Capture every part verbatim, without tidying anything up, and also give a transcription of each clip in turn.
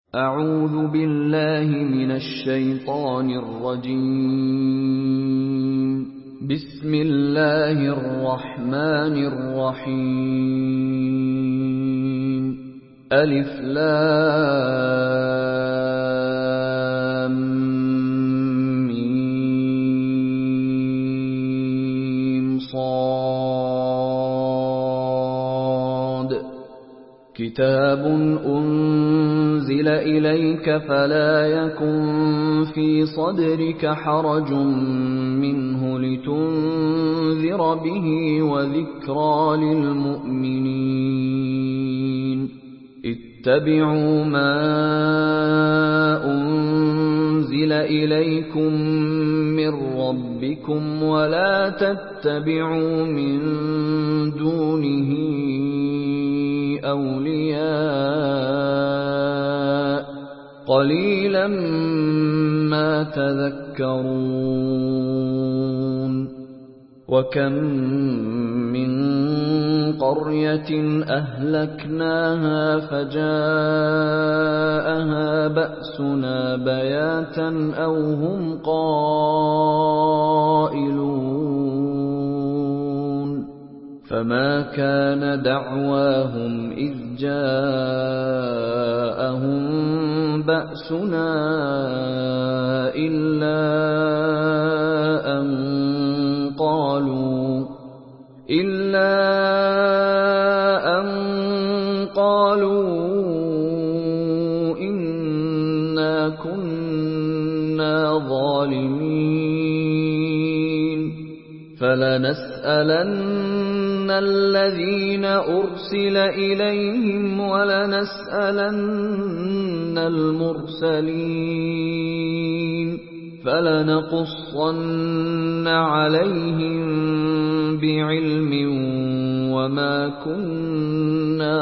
أعوذ بالله من الشيطان الرجيم. بسم الله الرحمن الرحيم. ألف لام ميم صاد. كتاب أنزل إليك فلا يكن في صدرك حرج منه لتنذر به وذكرى للمؤمنين. اتبعوا ما أنزل إليكم من ربكم ولا تتبعوا من دونه أولياء قليلا ما تذكرون. وكم من قرية أهلكناها فجاءها بأسنا بياتا أو هم قائلون. فما كان دعواهم إذ جاءهم بأسنا إلا أن قالوا إلا أن قالوا إنا كنا ظالمين. فلنسألن الذين أرسل إليهم ولنسألن المرسلين. فلنقصن عليهم بعلم وما كنا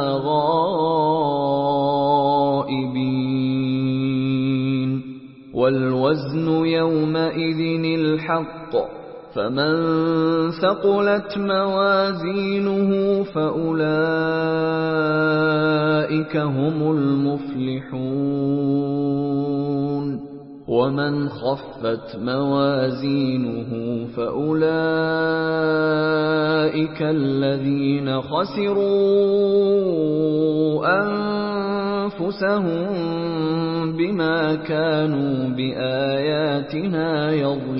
غائبين. والوزن يومئذ الحق فمن ثقلت موازينه فأولئك هم المفلحون. ومن خفت موازينه فأولئك الذين خسروا أنفسهم بما كانوا بآياتنا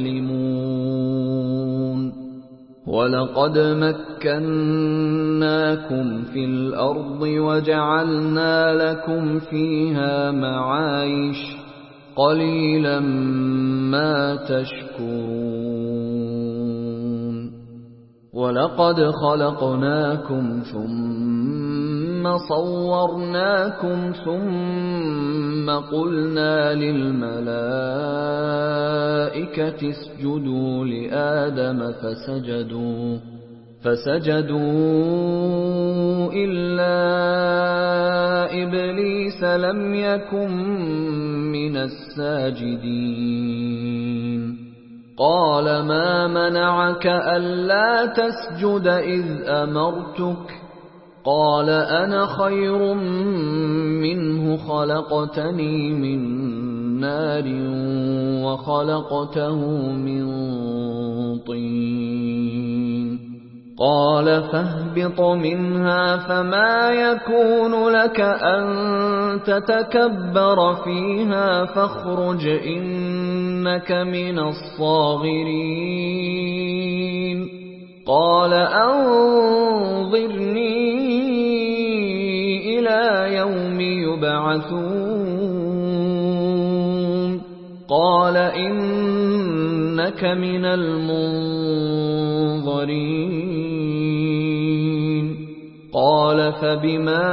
يظلمون. ولقد مكناكم في الأرض وجعلنا لكم فيها معايش قليلا ما تشكرون. ولقد خلقناكم ثم صورناكم ثم قلنا للملائكة اسجدوا لآدم فسجدوا فسجدوا إلا إبليس لم يكن من الساجدين. قال ما منعك ألا تسجد إذ أمرتك؟ قال أنا خير منه خلقتني من نار وخلقته من طين. قال فاهبط منها فما يكون لك أن تتكبر فيها فاخرج إنك من الصاغرين. قال أنظرني إلى يوم يبعثون. قال إنك من المنظرين. قال فبما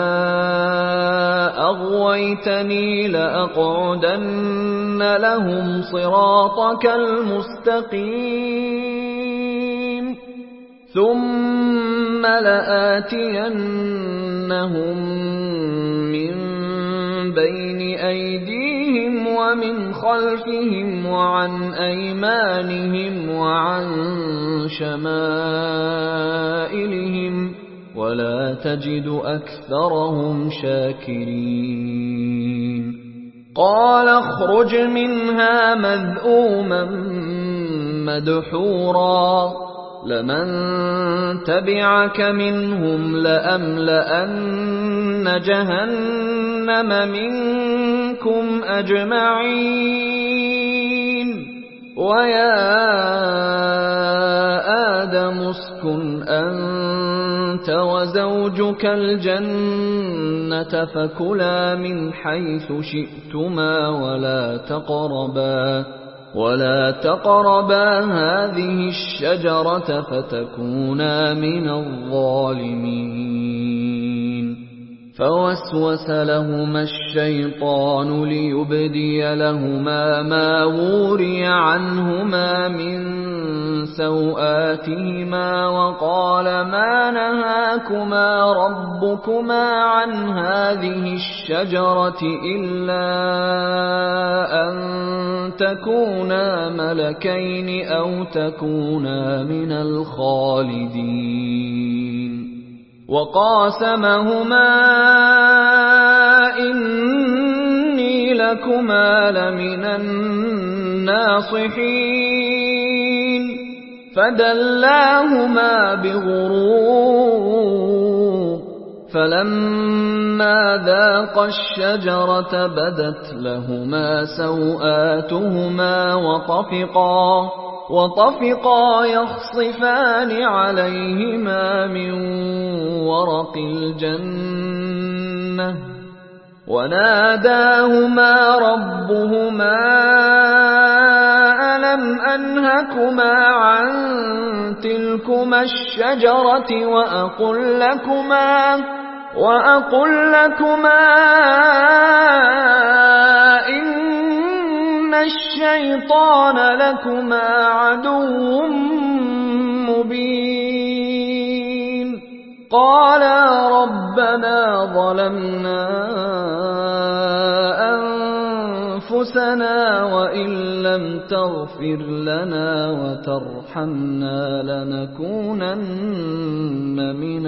أغويتني لأقعدن لهم صراطك المستقيم ثم لآتينهم من بين أيديهم ومن خلفهم وعن أيمانهم وعن شمائلهم ولا تجد أكثرهم شاكرين. قال اخرج منها مذءوما مدحورا لمن تبعك منهم لأملأن جهنم منكم أجمعين ويا آدم اسكن أنت وزوجك الجنة فكلا من حيث شئتما ولا تقربا ولا تقربا هذه الشجرة فتكونا من الظالمين فوسوس لهما الشيطان ليبدي لهما ما وري عنهما من سوآتهما وقال ما نهاكما ربكما عن هذه الشجرة إلا أن تكونا ملكين أو تكونا من الخالدين وقاسمهما إني لكما لمن الناصحين فدلاهما بغرور فلما ذاقا الشجرة بدت لهما سوآتهما وطفقا وطفقا يخصفان عليهما من ورق الجنة وناداهما ربهما ألم أنهكما عن تلكما الشجرة وأقل لكما وأقل لكما إن الشيطان لكما عدو مبين قالا ربنا ظلمنا أنفسنا وإن لم تغفر لنا وترحمنا لنكونن من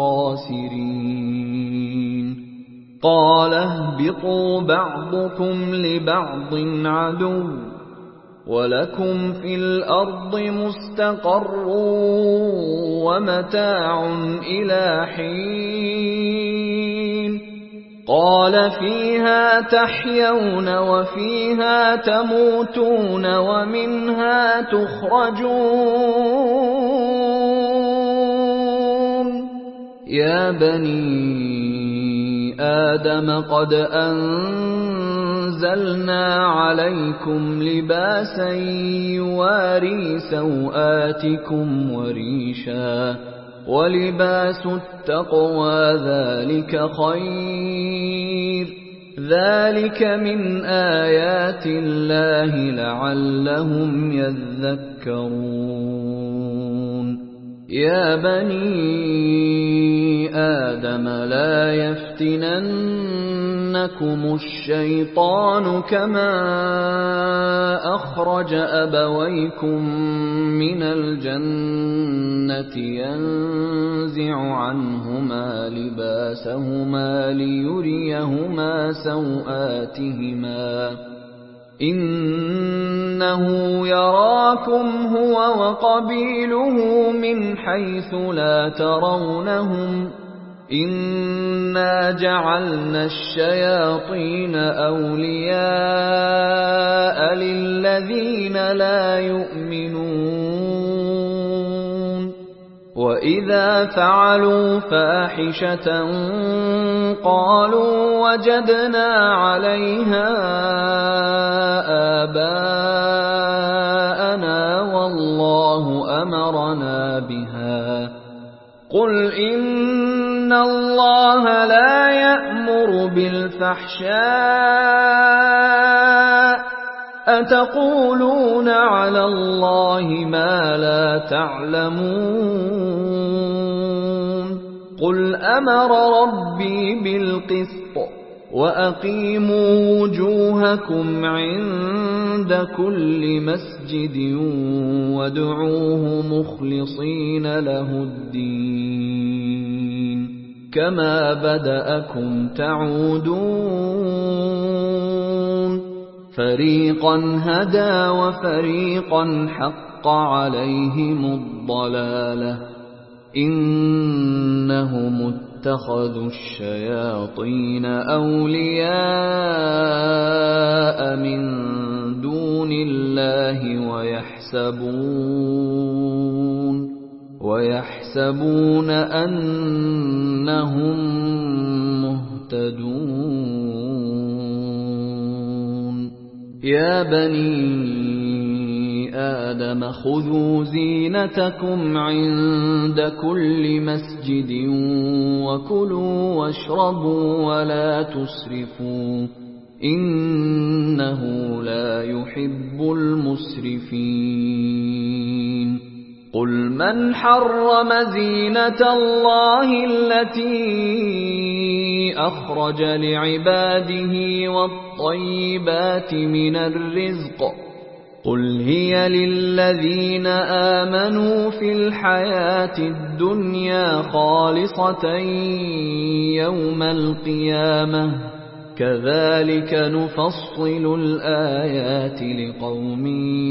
الخاسرين قال اهبطوا بعضكم لبعض عدو ولكم في الأرض مستقر ومتاع إلى حين قال فيها تحيون وفيها تموتون ومنها تخرجون يا بني آدم قد أنزلنا عليكم لباسا يواري سوآتكم وريشا ولباس التقوى ذلك خير ذلك من آيات الله لعلهم يذكرون يا بني آدم لا يفتننكم الشيطان كما أخرج أبويكم من الجنة ينزع عنهما لباسهما ليريهما سوآتهما إنه يراكم هو وقبيله من حيث لا ترونهم إنا جعلنا الشياطين أولياء للذين لا يؤمنون وإذا فعلوا فاحشة قالوا وجدنا عليها آباءنا والله أمرنا بها قل إن الله لا يأمر بالفحشاء أتقولون على الله ما لا تعلمون قل أمر ربي بالقسط وأقيموا وجوهكم عند كل مسجد وادعوه مخلصين له الدين كما بدأكم تعودون فريقا هدى وفريقا حق عليهم الضلالة إنهم اتخذوا الشياطين أولياء من دون الله ويحسبون ويحسبون أنهم مهتدون يا بني آدم خذوا زينتكم عند كل مسجد وكلوا واشربوا ولا تسرفوا إنه لا يحب المسرفين قل من حرم زينة الله التي أخرج لعباده والطيبات من الرزق قل هي للذين آمنوا في الحياة الدنيا خالصة يوم القيامة كذلك نفصل الآيات لقوم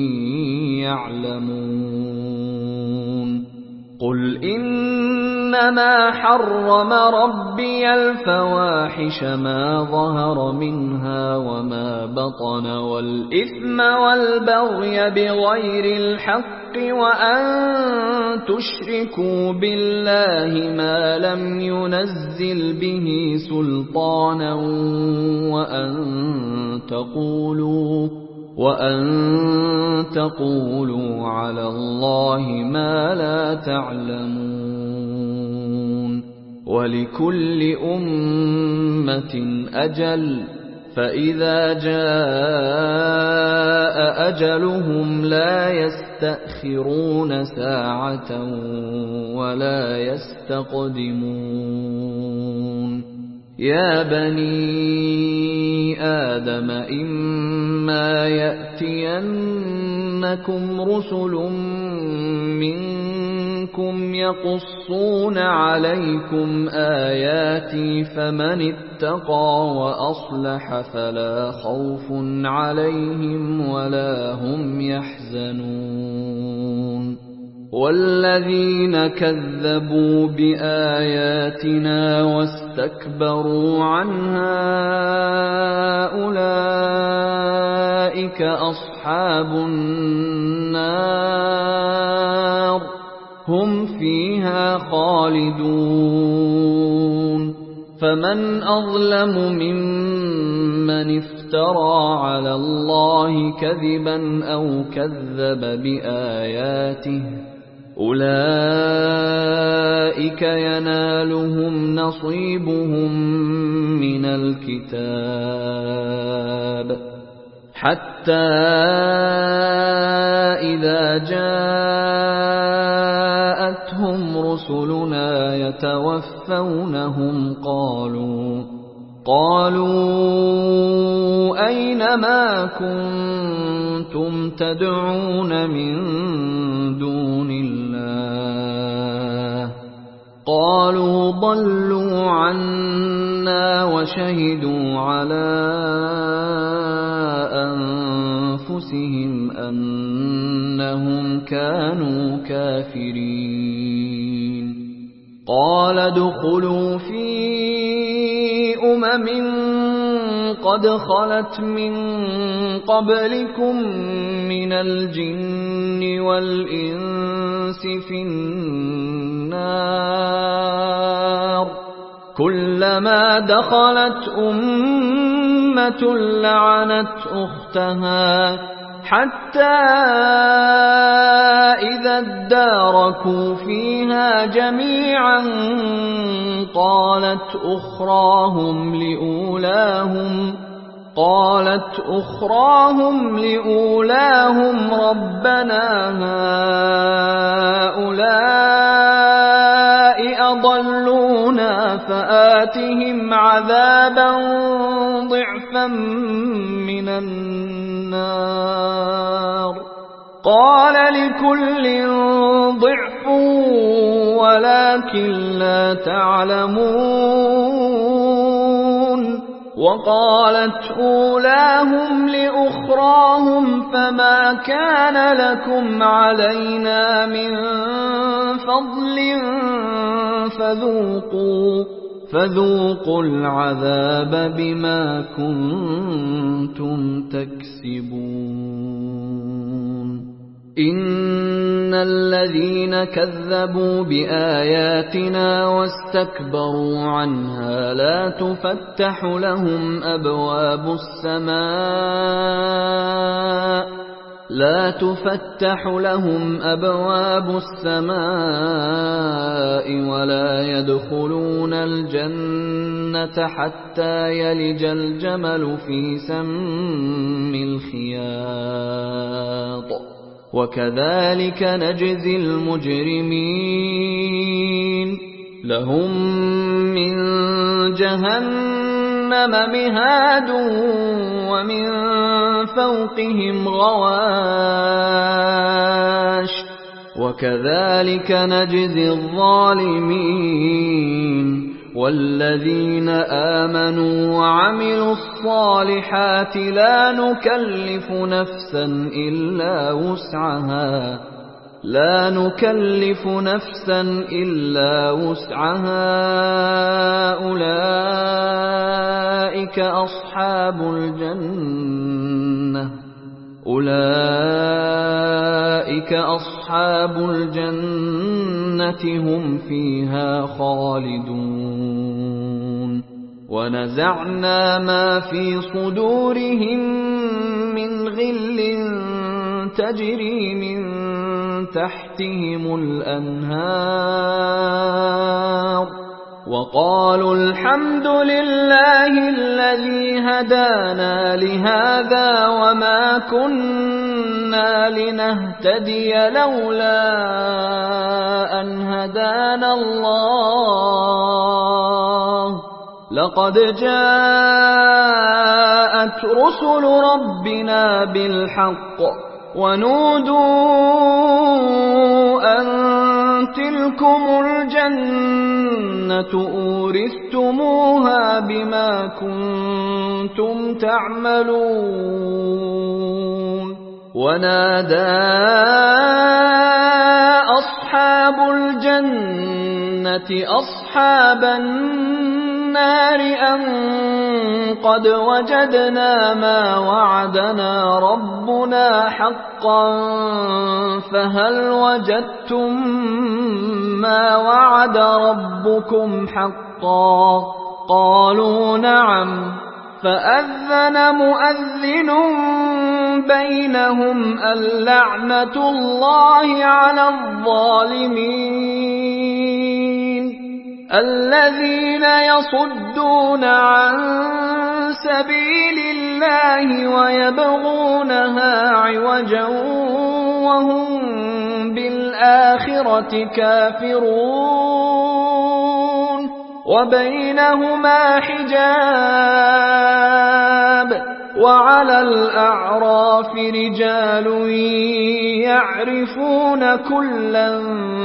يعلمون قل إنما حرم ربي الفواحش ما ظهر منها وما بطن والإثم والبغي بغير الحق وأن تشركوا بالله ما لم ينزل به سلطانا وأن تقولوا وأن تقولوا على الله ما لا تعلمون ولكل أمة أجل فإذا جاء أجلهم لا يستأخرون ساعة ولا يستقدمون يا بني آدم إما يأتينكم رسل منكم يقصون عليكم آياتي فمن اتقى وأصلح فلا خوف عليهم ولا هم يحزنون والذين كذبوا بآياتنا واستكبروا عنها أولئك أصحاب النار هم فيها خالدون فمن أظلم ممن افترى على الله كذبا أو كذب بآياته أولئك ينالهم نصيبهم من الكتاب حتى إذا جاءتهم رسلنا يتوفونهم قالوا قالوا أين ما كنتم تدعون من دون الله قالوا ضلوا عنا وشهدوا على أنفسهم أنهم كانوا كافرين قال ادخلوا في أمم قد خلت من قبلكم من الجن والإنس في النار كلما دخلت أمة لعنت أختها حتى إذا اداركوا فيها جميعا قالت أخراهم لأولاهم قالت أخراهم لأولاهم ربنا هؤلاء أضلونا فآتهم عذابا ضعفا من النار قال لكل ضعف ولكن لا تعلمون وقالت أولاهم لأخراهم فما كان لكم علينا من فضل فذوقوا فذوقوا العذاب بما كنتم تكسبون إن الذين كذبوا بآياتنا واستكبروا عنها لا تفتح لهم أبواب السماء لا تفتح لهم أبواب السماء ولا يدخلون الجنة حتى يلج الجمل في سم الخياط وكذلك نجزي المجرمين لهم من جهنم مهاد ومن فوقهم غواش وكذلك نجزي الظالمين والذين آمنوا وعملوا الصالحات لا نكلف نفسا إلا وسعها لا نكلف نفسا إلا وسعها أولئك أصحاب الجنة أولئك أصحاب الجنة هم فيها خالدون ونزعنا ما في صدورهم من غل تجري من تحتهم الأنهار وقالوا الحمد لله الذي هدانا لهذا وما كنا لنهتدي لولا أن هدانا الله لقد جاءت رسل ربنا بالحق ونودوا أن تلكم الجنة أورثتموها بما كنتم تعملون ونادى أصحاب الجنة أصحاب النار أن قد وجدنا ما وعدنا ربنا حقا فهل وجدتم ما وعد ربكم حقا قالوا نعم فأذن مؤذن بينهم اللعنة الله على الظالمين الذين يصدون عن سبيل الله ويبغونها عوجا وهم بالآخرة كافرون وبينهما حجاب وعلى الأعراف رجال يعرفون كلا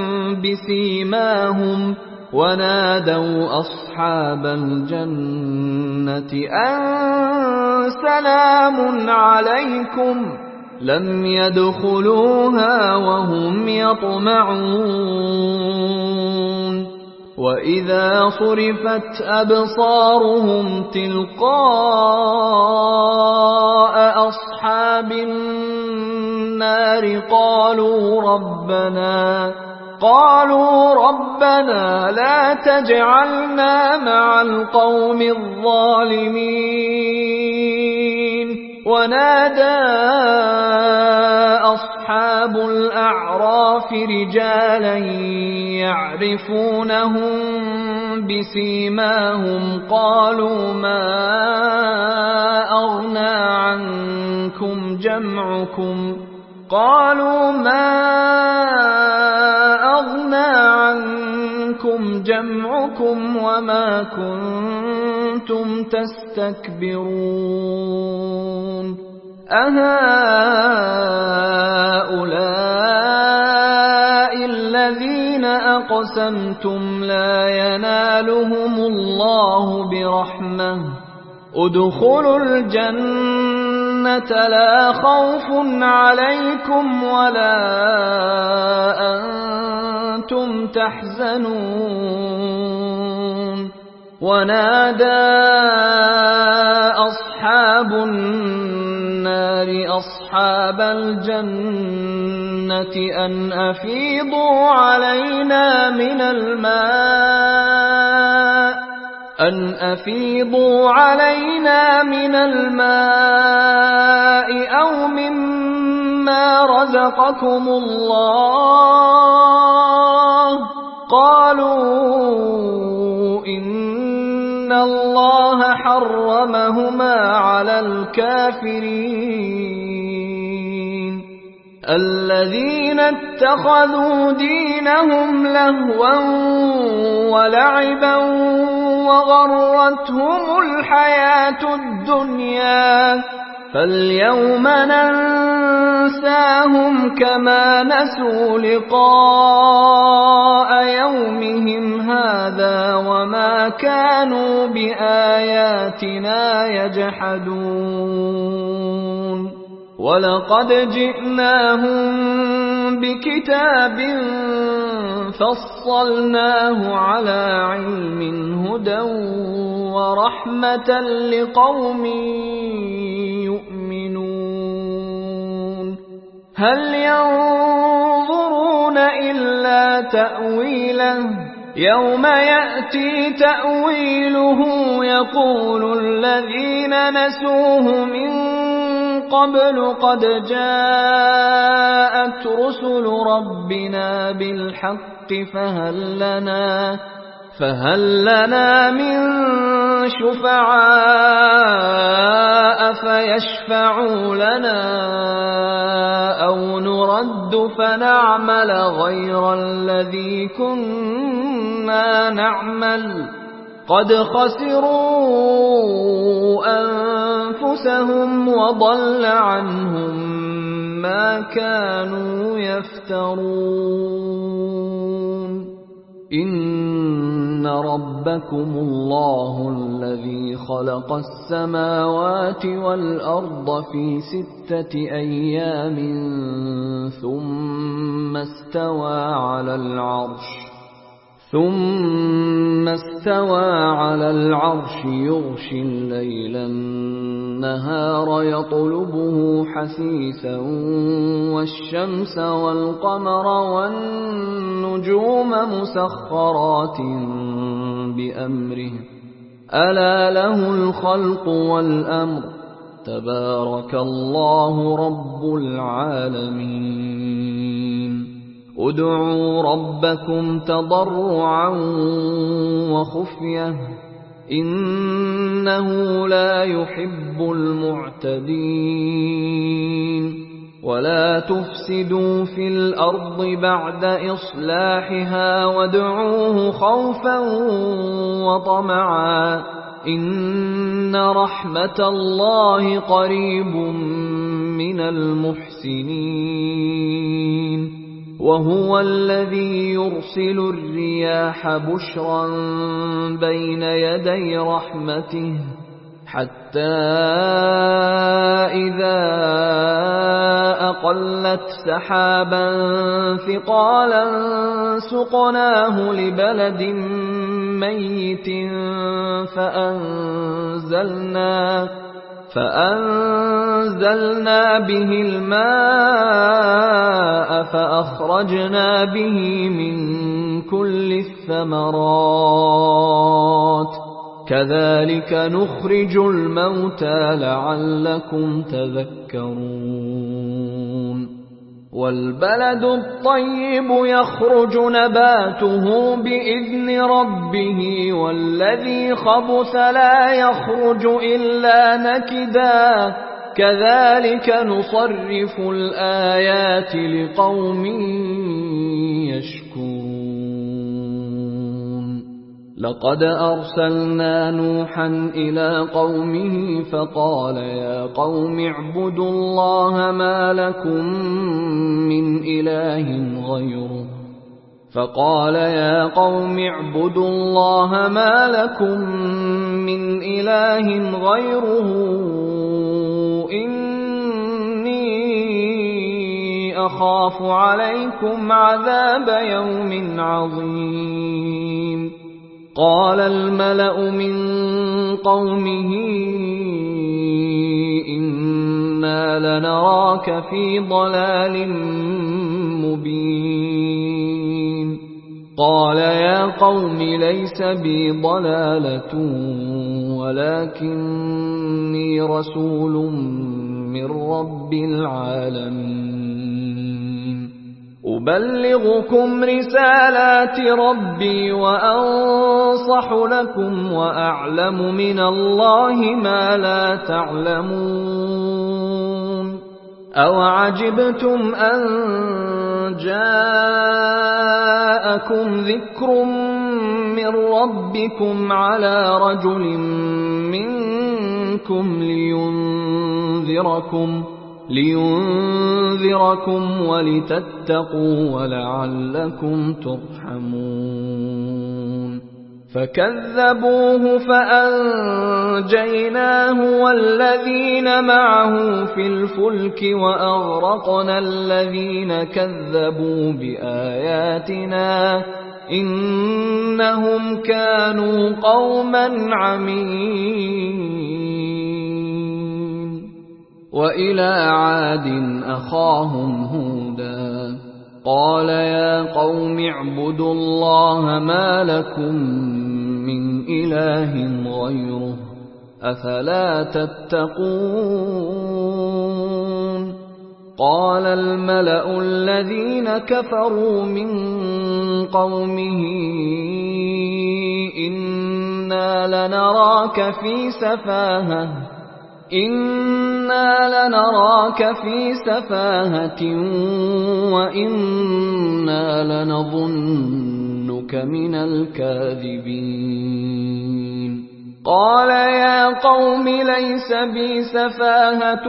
بسيماهم ونادوا أصحاب الجنة أن سلام عليكم لم يدخلوها وهم يطمعون وإذا صرفت أبصارهم تلقاء أصحاب النار قالوا ربنا قالوا ربنا لا تجعلنا مع القوم الظالمين ونادى أصحاب الأعراف رجالا يعرفونهم بسيماهم قالوا ما أغنى عنكم جمعكم قالوا ما أغنى عنكم جمعكم وما كنتم تستكبرون أهؤلاء الذين أقسمتم لا ينالهم الله برحمة ادخلوا الجنة لا خوف عليكم ولا أنتم تحزنون ونادى أصحاب النار أصحاب الجنة أن أفيضوا علينا من الماء أن أفيضوا علينا من الماء أو مما رزقكم الله قالوا إن الله حرمهما على الكافرين الذين اتخذوا دينهم لهوا ولعبا وغرتهم الحياة الدنيا فاليوم ننساهم كما نسوا لقاء يومهم هذا وما كانوا بآياتنا يجحدون ولقد جئناهم بكتاب فصلناه على علم هدى ورحمة لقوم يؤمنون هل ينظرون إلا تأويله يوم يأتي تأويله يقول الذين نسوه من قبل قد جاءت رسل ربنا بالحق فهل لنا فهل لنا من شفعاء فيشفعوا لنا أو نرد فنعمل غير الذي كنا نعمل قد خسروا أنفسهم وضل عنهم ما كانوا يفترون إن ربكم الله الذي خلق السماوات والأرض في ستة أيام ثم استوى على العرش ثم استوى على العرش يغشي الليل النهار يطلبه حثيثا والشمس والقمر والنجوم مسخرات بأمره ألا له الخلق والأمر تبارك الله رب العالمين ادعوا ربكم تضرعا وخفية إنه لا يحب المعتدين ولا تفسدوا في الأرض بعد إصلاحها وادعوه خوفا وطمعا إن رحمة الله قريب من المحسنين وهو الذي يرسل الرياح بشرا بين يدي رحمته حتى إذا أقلت سحابا ثقالا سقناه لبلد ميت فأنزلنا فأنزلنا به الماء فأخرجنا به من كل الثمرات كذلك نخرج الموتى لعلكم تذكرون والبلد الطيب يخرج نباته بإذن ربه والذي خبث لا يخرج إلا نكدا كذلك نصرف الآيات لقوم يشكرون لقد أرسلنا نوحا إلى قومه فقال يا قوم اعبدوا الله ما لكم من إله غيره فقال يا قوم اعبدوا الله ما لكم من إله إله غيره إني أخاف عليكم عذاب يوم عظيم قال الملأ من قومه إنا لنراك في ضلال مبين قال يا قوم ليس بي ضلالة ولكني رسول من رب العالمين أبلغكم رسالات ربي وأنصح لكم وأعلم من الله ما لا تعلمون أوعجبتم أن جاءكم ذكر من ربكم على رجل منكم لينذركم لينذركم ولتتقوا ولعلكم ترحمون فكذبوه فأنجيناه والذين معه في الفلك وأغرقنا الذين كذبوا بآياتنا إنهم كانوا قوما عمين وإلى عاد أخاهم هودا قال يا قوم اعبدوا الله ما لكم من إله غيره أفلا تتقون قال الملأ الذين كفروا من قومه إنا لنراك في سفاهة إنا لنراك في سفاهة وإنا لنظنك من الكاذبين قال يا قوم ليس بي سفاهة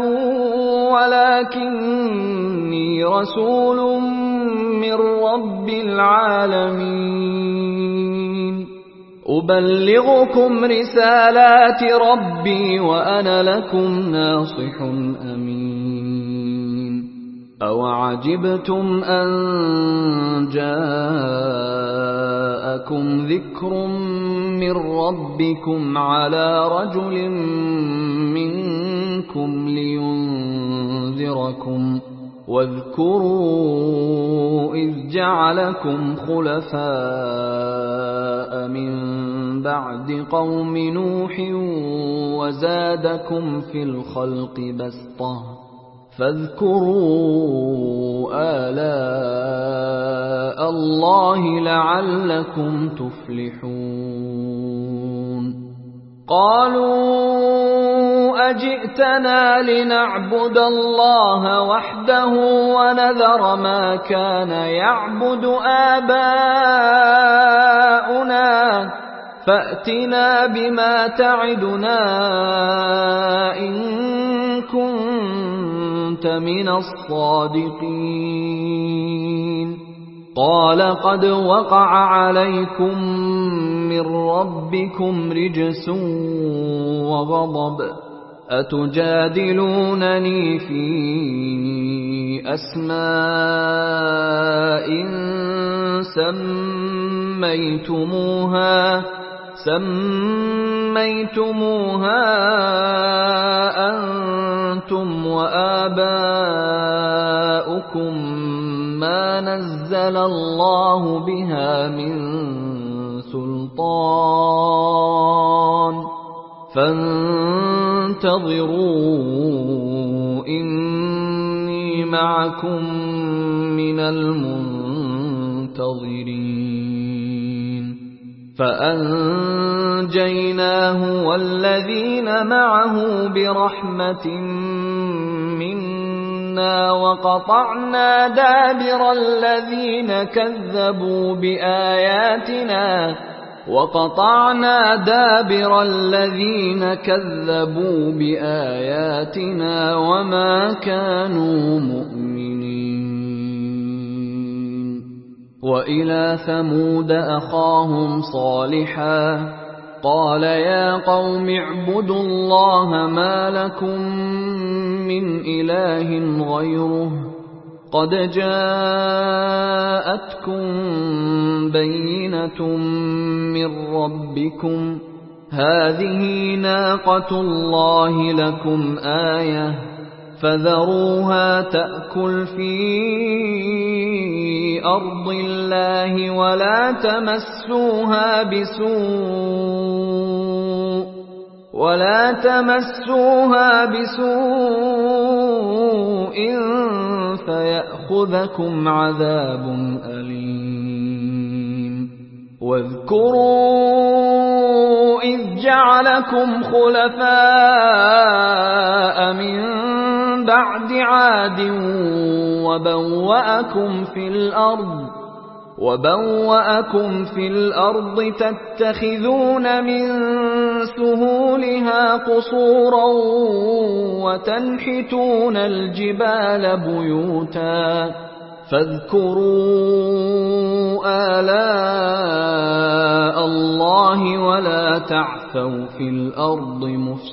ولكني رسول من رب العالمين أبلغكم رسالات ربي وأنا لكم ناصح أمين أوعجبتم أن جاءكم ذكر من ربكم على رجل منكم لينذركم واذكروا إذ جعلكم خلفاء من بعد قوم نوح وزادكم في الخلق بسطة فاذكروا آلاء الله لعلكم تفلحون قالوا أجئتنا لنعبد الله وحده ونذر ما كان يعبد آباؤنا فأتنا بما تعدنا إن كنت من الصادقين قال قد وقع عليكم من ربكم رجس وغضب أتجادلونني في أسماء سميتموها سميتموها أنتم وآباؤكم ما نزل الله بها من سلطان فانتظروا إني معكم من المنتظرين فأنجيناه والذين معه برحمة منا وقطعنا دابر الذين كذبوا بآياتنا وقطعنا دابر الذين كذبوا بآياتنا وما كانوا مؤمنين وإلى ثمود أخاهم صالحا قال يا قوم اعبدوا الله ما لكم من إله غيره قد جاءتكم بينة من ربكم هذه ناقة الله لكم آية فذروها تأكل في أرض الله ولا تمسوها بسوء ولا تمسوها بسوء فيأخذكم عذاب أليم واذكروا إذ جعلكم خلفاء من بعد عاد وبوأكم في الأرض وبوأكم في الأرض تتخذون من سهولها قصورا وتنحتون الجبال بيوتا فاذكروا آلاء الله ولا تعثوا في الأرض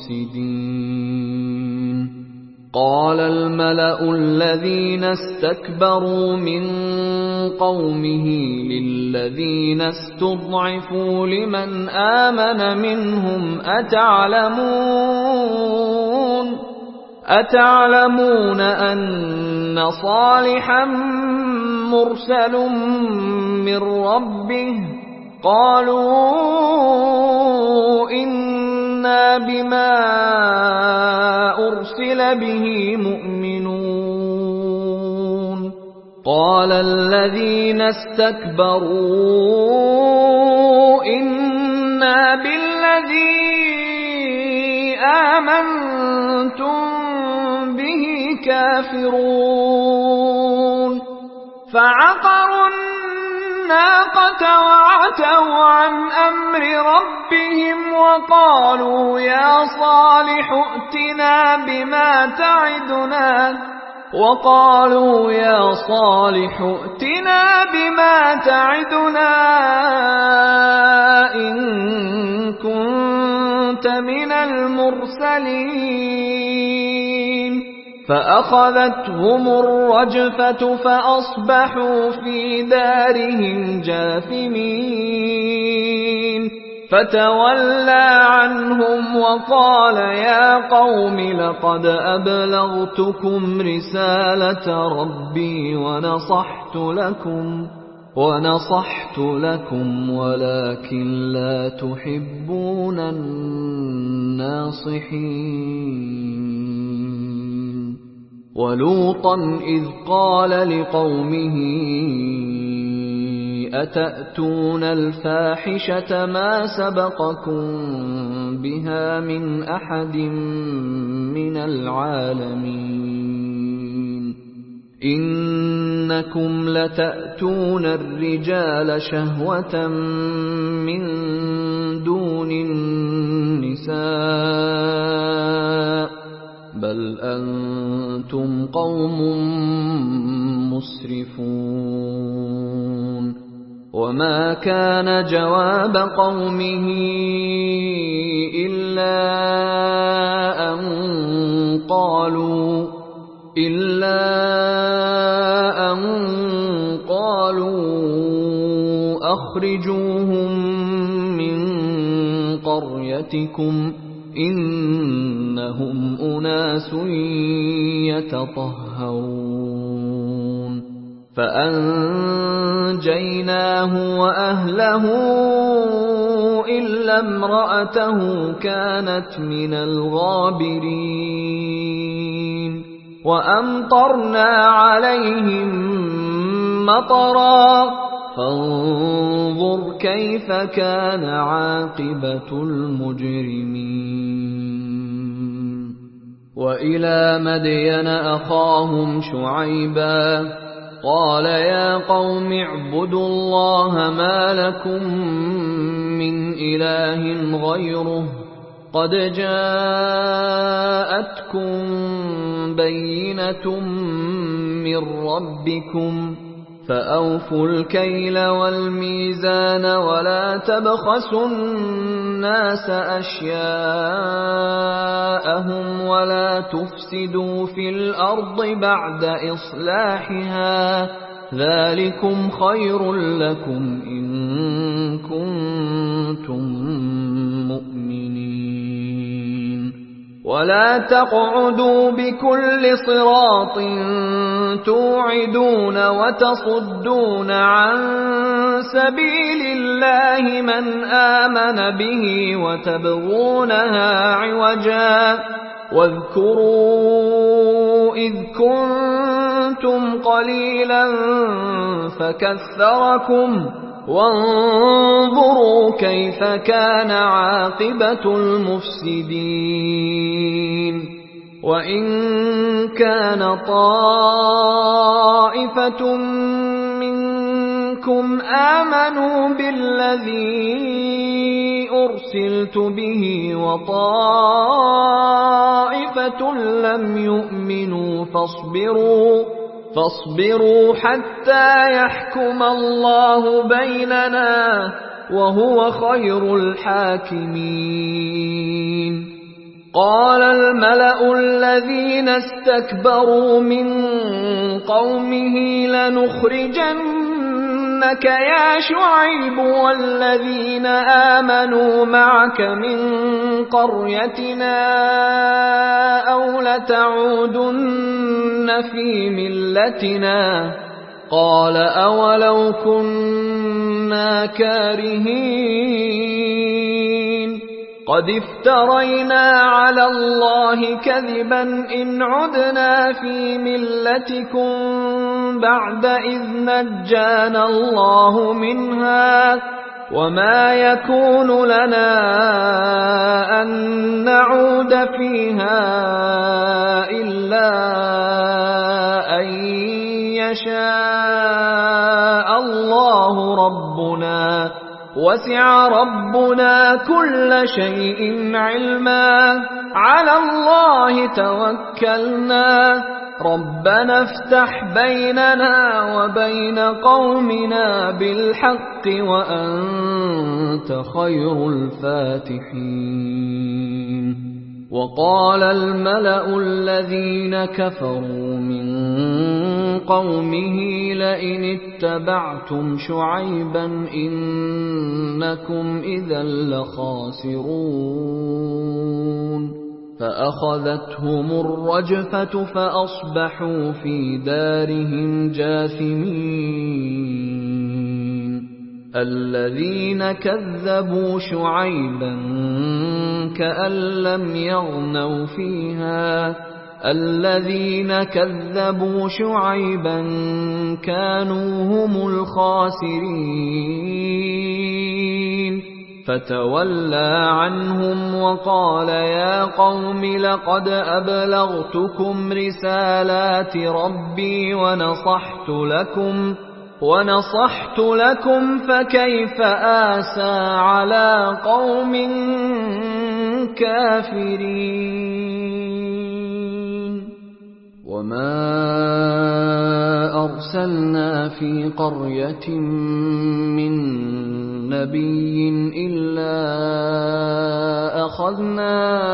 مفسدين قال الملأ الذين استكبروا من قومه للذين استضعفوا لمن آمن منهم أتعلمون أتعلمون أن صالحا مرسل من ربه قالوا إنا بما أرسل به مؤمنون قال الذين استكبروا إنا بالذي آمنتم به كافرون فعقروا الناقة وعتوا عن أمر ربهم وقالوا يا صالح ائتنا بما تعدنا وقالوا يا صالح ائتنا بما تعدنا إن كنت من المرسلين فأخذتهم الرجفة فأصبحوا في دارهم جاثمين فتولى عنهم وقال يا قوم لقد أبلغتكم رسالة ربي ونصحت لكم ونصحت لكم ولكن لا تحبون الناصحين ولوطا إذ قال لقومه أتأتون الفاحشة ما سبقكم بها من أحد من العالمين إنكم لتأتون الرجال شهوة من دون النساء بل أنتم قوم مسرفون وما كان جواب قومه إلا أن قالوا إلا أن قالوا أخرجوهم من قريتكم إنهم أناس يتطهرون فأنجيناه وأهله إلا امرأته كانت من الغابرين وأمطرنا عليهم مطرا فانظر كيف كان عاقبة المجرمين وإلى مدين أخاهم شعيبا قال يا قوم اعبدوا الله ما لكم من إله غيره قد جاءتكم بينة من ربكم فأوفوا الكيل والميزان ولا تبخسوا الناس أشياءهم ولا تفسدوا في الأرض بعد إصلاحها ذلكم خير لكم إن كنتم مؤمنين ولا تقعدوا بكل صراط توعدون وتصدون عن سبيل الله من آمن به وتبغونها عوجا واذكروا إذ كنتم قليلا فكثركم وانظروا كيف كان عاقبة المفسدين وإن كان طائفة منكم آمنوا بالذي أرسلت به وطائفة لم يؤمنوا فاصبروا فاصبروا حتى يحكم الله بيننا وهو خير الحاكمين قال الملأ الذين استكبروا من قومه لنخرجنك يا شعيب والذين آمنوا معك من قريتنا أو لتعودن في ملتنا قال أولو كنا كارهين قد افترينا على الله كذبا إن عدنا في ملتكم بعد إذ نجانا الله منها وما يكون لنا أن نعود فيها إلا أن يشاء الله ربنا وسع ربنا كل شيء علما على الله توكلنا ربنا افتح بيننا وبين قومنا بالحق وأنت خير الفاتحين وقال الملأ الذين كفروا من قومه لئن اتبعتم شعيبا إنكم إذا لخاسرون فأخذتهم الرجفة فأصبحوا في دارهم جاثمين الذين كذبوا شعيبا كأن لم يغنوا فيها الذين كذبوا شعيبا كانوا هم الخاسرين فتولى عنهم وقال يا قوم لقد أبلغتكم رسالات ربي ونصحت لكم ونصحت لكم فكيف آسى على قوم كافرين وما أرسلنا في قرية من نبي إلا أخذنا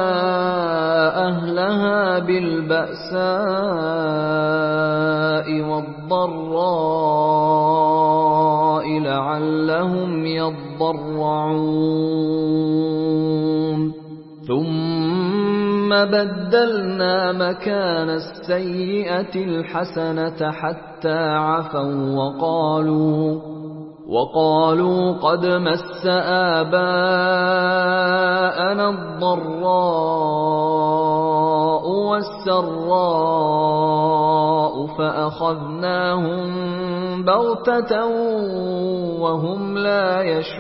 أهلها بالبأساء والضراء لعلهم يضرعون ثم بدلنا مكان السيئة الحسنة حتى عفوا وقالوا وقالوا قد مس آباءنا الضراء والسراء فأخذناهم بغتة وهم لا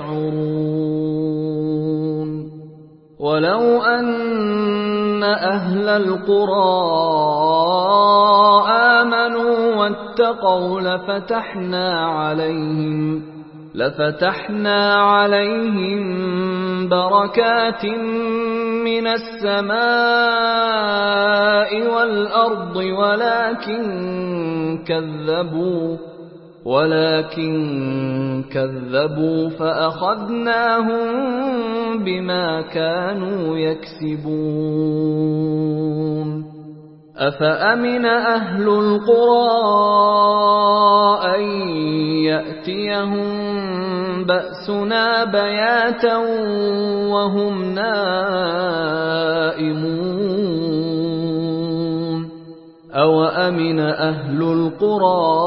يشعرون ولو أن أهل القرى آمنوا واتقوا لفتحنا عليهم لفتحنا عليهم بركات من السماء والأرض ولكن كذبوا ولكن كذبوا فأخذناهم بما كانوا يكسبون أفأمن أهل القرى أن يأتيهم بأسنا بياتا وهم نائمون أوأمن أهل القرى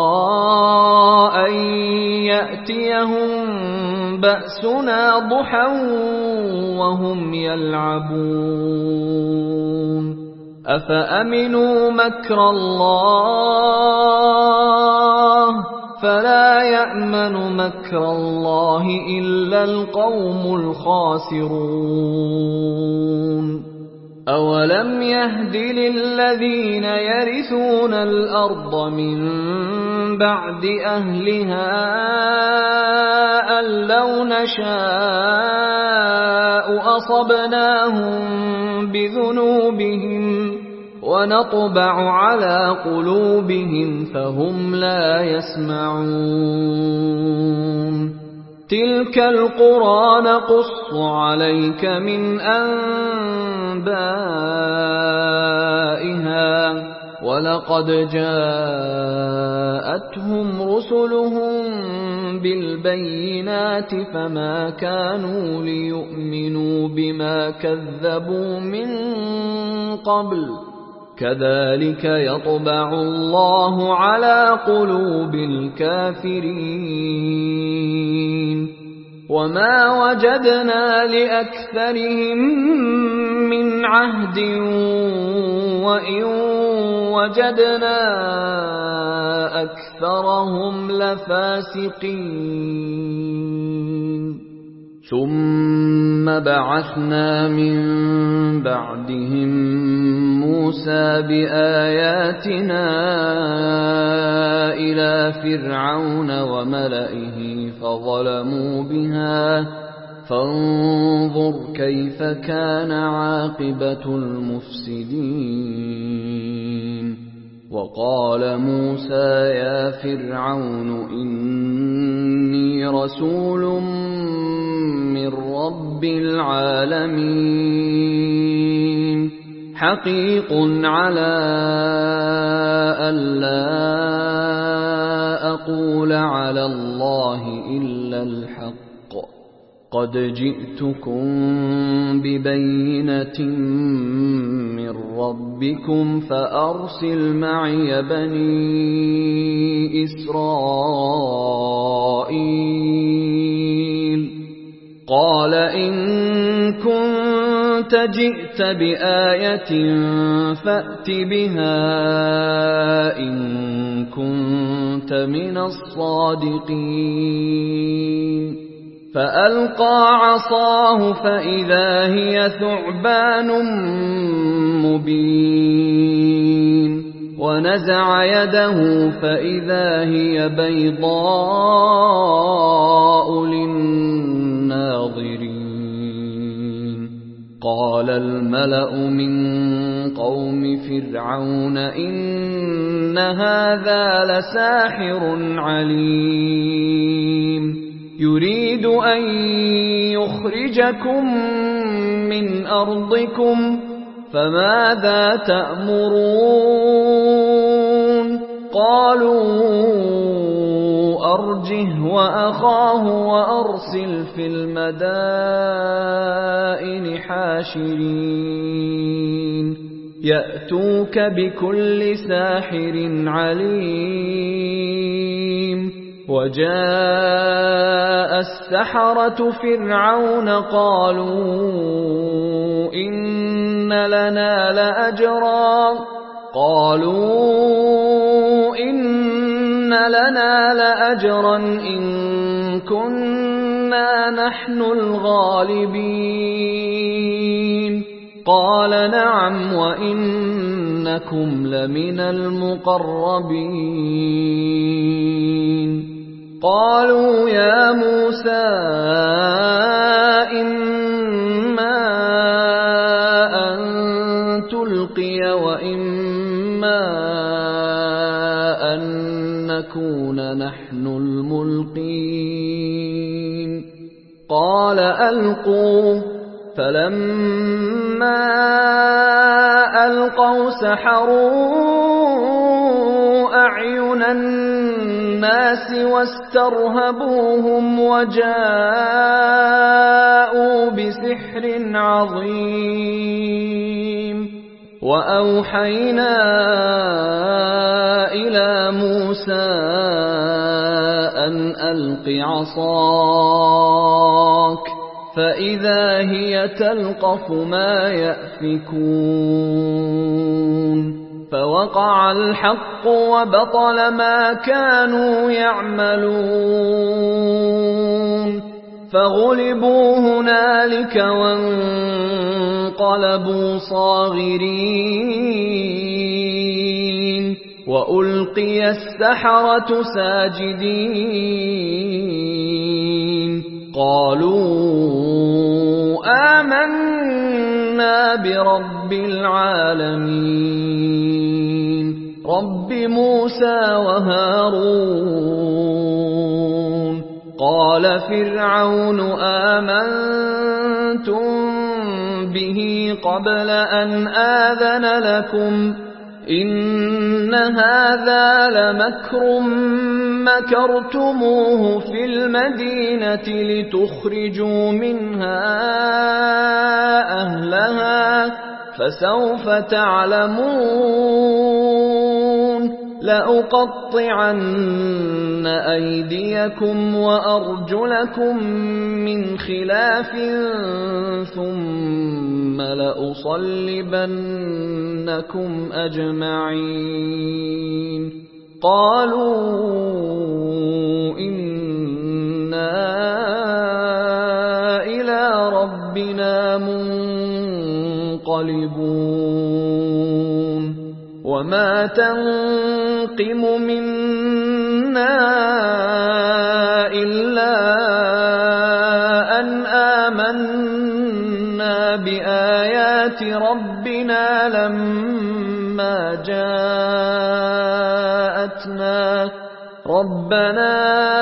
أن يأتيهم بأسنا ضحى وهم يلعبون أفأمنوا مكر الله فلا يأمن مكر الله إلا القوم الخاسرون أولم يهد للذين يرثون الأرض من بعد أهلها أن لو نشاء أصبناهم بذنوبهم ونطبع على قلوبهم فهم لا يسمعون تلك القرى نقص عليك من أنبائها ولقد جاءتهم رسلهم بالبينات فما كانوا ليؤمنوا بما كذبوا من قبل كذلك يطبع الله على قلوب الكافرين وما وجدنا لأكثرهم من عهد وإن وجدنا أكثرهم لفاسقين ثم بعثنا من بعدهم موسى بآياتنا إلى فرعون وملئه فظلموا بها فانظر كيف كان عاقبة المفسدين وقال موسى يا فرعون إني رسول من رب العالمين حقيق على ألا أقول على الله إلا الحق قد جئتكم ببينة من ربكم فأرسل معي بني إسرائيل قال إن كنت جئت بآية فأت بها إن كنت من الصادقين فألقى عصاه فإذا هي ثعبان مبين ونزع يده فإذا هي بيضاء للناظرين قال الملأ من قوم فرعون إن هذا لساحر عليم يريد أن يخرجكم من أرضكم فماذا تأمرون قالوا أرجه وأخاه وأرسل في المدائن حاشرين يأتوك بكل ساحر عليم وجاء السحرة فرعون قالوا إن لنا لأجرا قالوا إن لنا لأجرا إن كنا نحن الغالبين قال نعم وإنكم لمن المقربين قالوا يا موسى إما أن تلقي وإما أن نكون نحن الملقين قال ألقوا فلما ألقوا سحروا أعين الناس واسترهبوهم وجاءوا بسحر عظيم وأوحينا إلى موسى أن ألق عصاك فإذا هي تلقف ما يأفكون فوقع الحق وبطل ما كانوا يعملون فغلبوا هنالك وانقلبوا صاغرين وألقي السحرة ساجدين قالوا آمنا برب العالمين رب موسى وهارون قال فرعون آمنتم به قبل أن آذن لكم إن هذا لمكر مكرتموه في المدينة لتخرجوا منها أهلها فسوف تعلمون لأقطعن أيديكم وأرجلكم من خلاف ثم لأصلبنكم أجمعين قالوا إنا إلى ربنا منقلبون وما تنقم منا إلا أن آمنا بآيات ربنا لما جاءتنا ربنا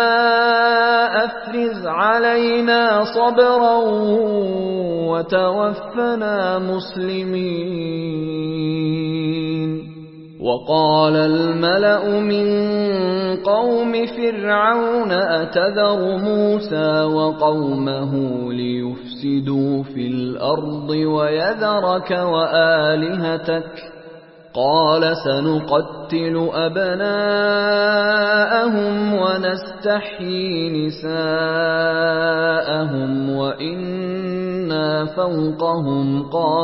أفرز علينا صبرا وتوفنا مسلمين وقال الملأ من قوم فرعون أتذر موسى وقومه ليفسدوا في الأرض ويذرك وآلهتك قال سنقتل أبناءهم ونستحيي نساءهم وإنا فوقهم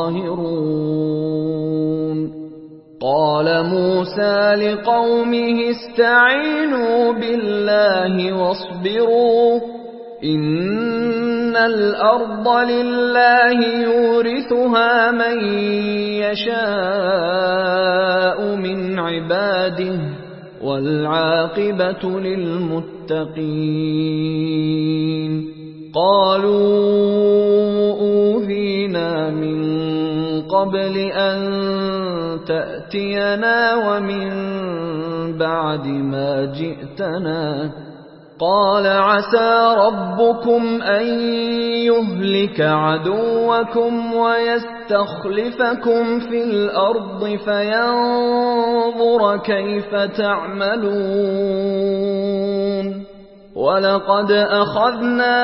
قاهرون قال موسى لقومه استعينوا بالله واصبروا إن الأرض لله يورثها من يشاء من عباده والعاقبة للمتقين قالوا أوذينا من قبل أن تأتينا ومن بعد ما جئتنا قال عسى ربكم أن يهلك عدوكم ويستخلفكم في الأرض فينظر كيف تعملون ولقد أخذنا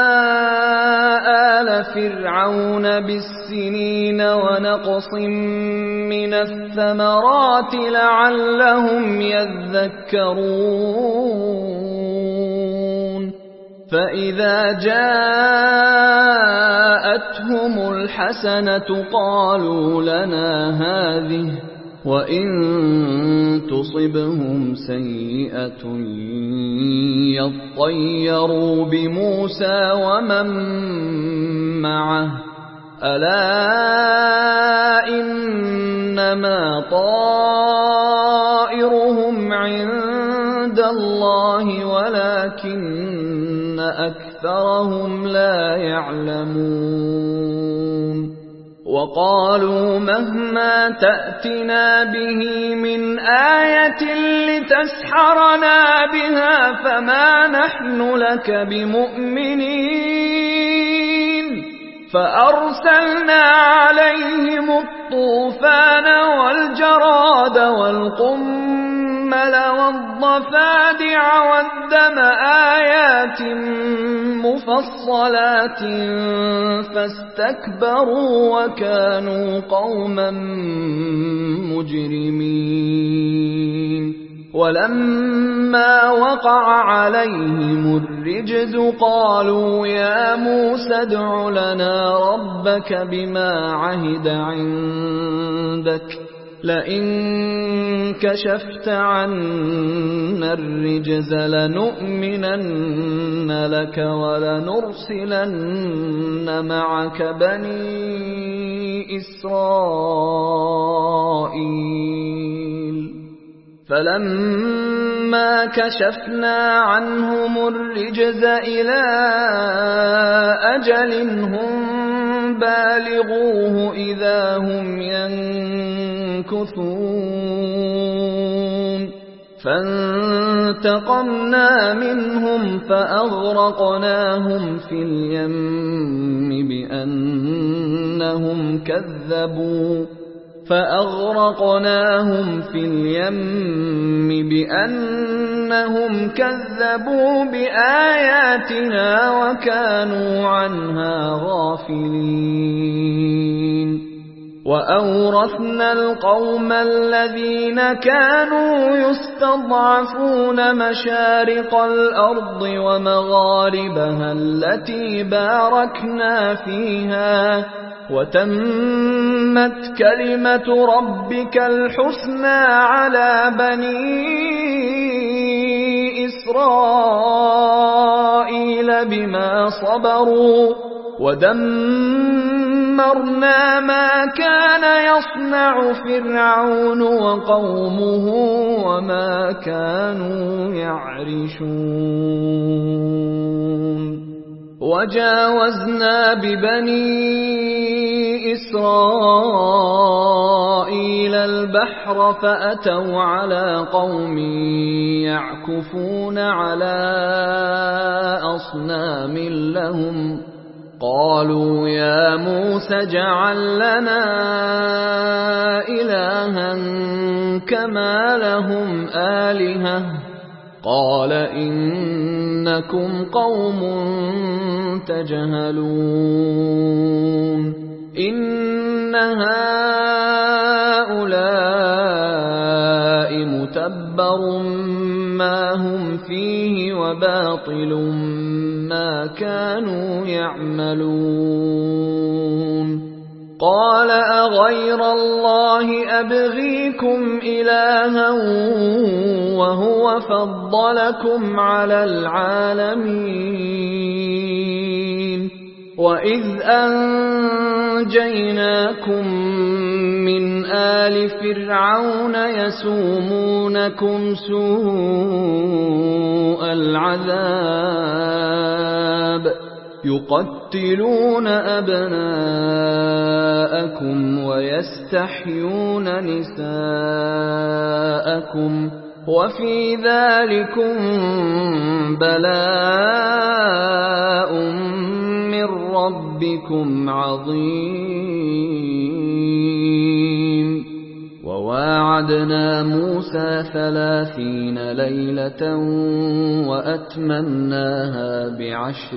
آل فرعون بالسنين ونقص من الثمرات لعلهم يذكرون فإذا جاءتهم الحسنة قالوا لنا هذه وإن تصبهم سيئة يطيروا بموسى ومن معه ألا إنما طائرهم عند الله ولكن أكثرهم لا يعلمون وقالوا مهما تأتنا به من آية لتسحرنا بها فما نحن لك بمؤمنين فأرسلنا عليهم الطوفان والجراد والقمل والضفادع والدم آيات مفصلات فاستكبروا وكانوا قوما مجرمين ولما وقع عليهم الرجز قالوا يا موسى ادع لنا ربك بما عهد عندك لئن كشفت عنا الرجز لنؤمنن لك ولنرسلن معك بني إسرائيل فلما كشفنا عنهم الرجز إلى أجل هم بالغوه إذا هم ينكثون فانتقمنا منهم فأغرقناهم في اليم بأنهم كذبوا فأغرقناهم في اليم بأنهم كذبوا بآياتنا وكانوا عنها غافلين وأورثنا القوم الذين كانوا يستضعفون مشارق الأرض ومغاربها التي باركنا فيها وتمت كلمة ربك الحسنى على بني إسرائيل بما صبروا ودمرنا ما كان يصنع فرعون وقومه وما كانوا يعرشون وجاوزنا ببني إسرائيل البحر فأتوا على قوم يعكفون على أصنام لهم قالوا يا موسى اجعل لنا إلها كما لهم آلهة قال إنكم قوم تجهلون إن هؤلاء متبر ما هم فيه وباطل ما كانوا يعملون قال أغير الله أبغيكم إلها وهو فضلكم على العالمين وإذ أنجيناكم من آل فرعون يسومونكم سوء العذاب يقتلون أبناءكم ويستحيون نساءكم وفي ذلكم بلاء من ربكم عظيم وواعدنا موسى ثلاثين ليلة وأتممناها بعشر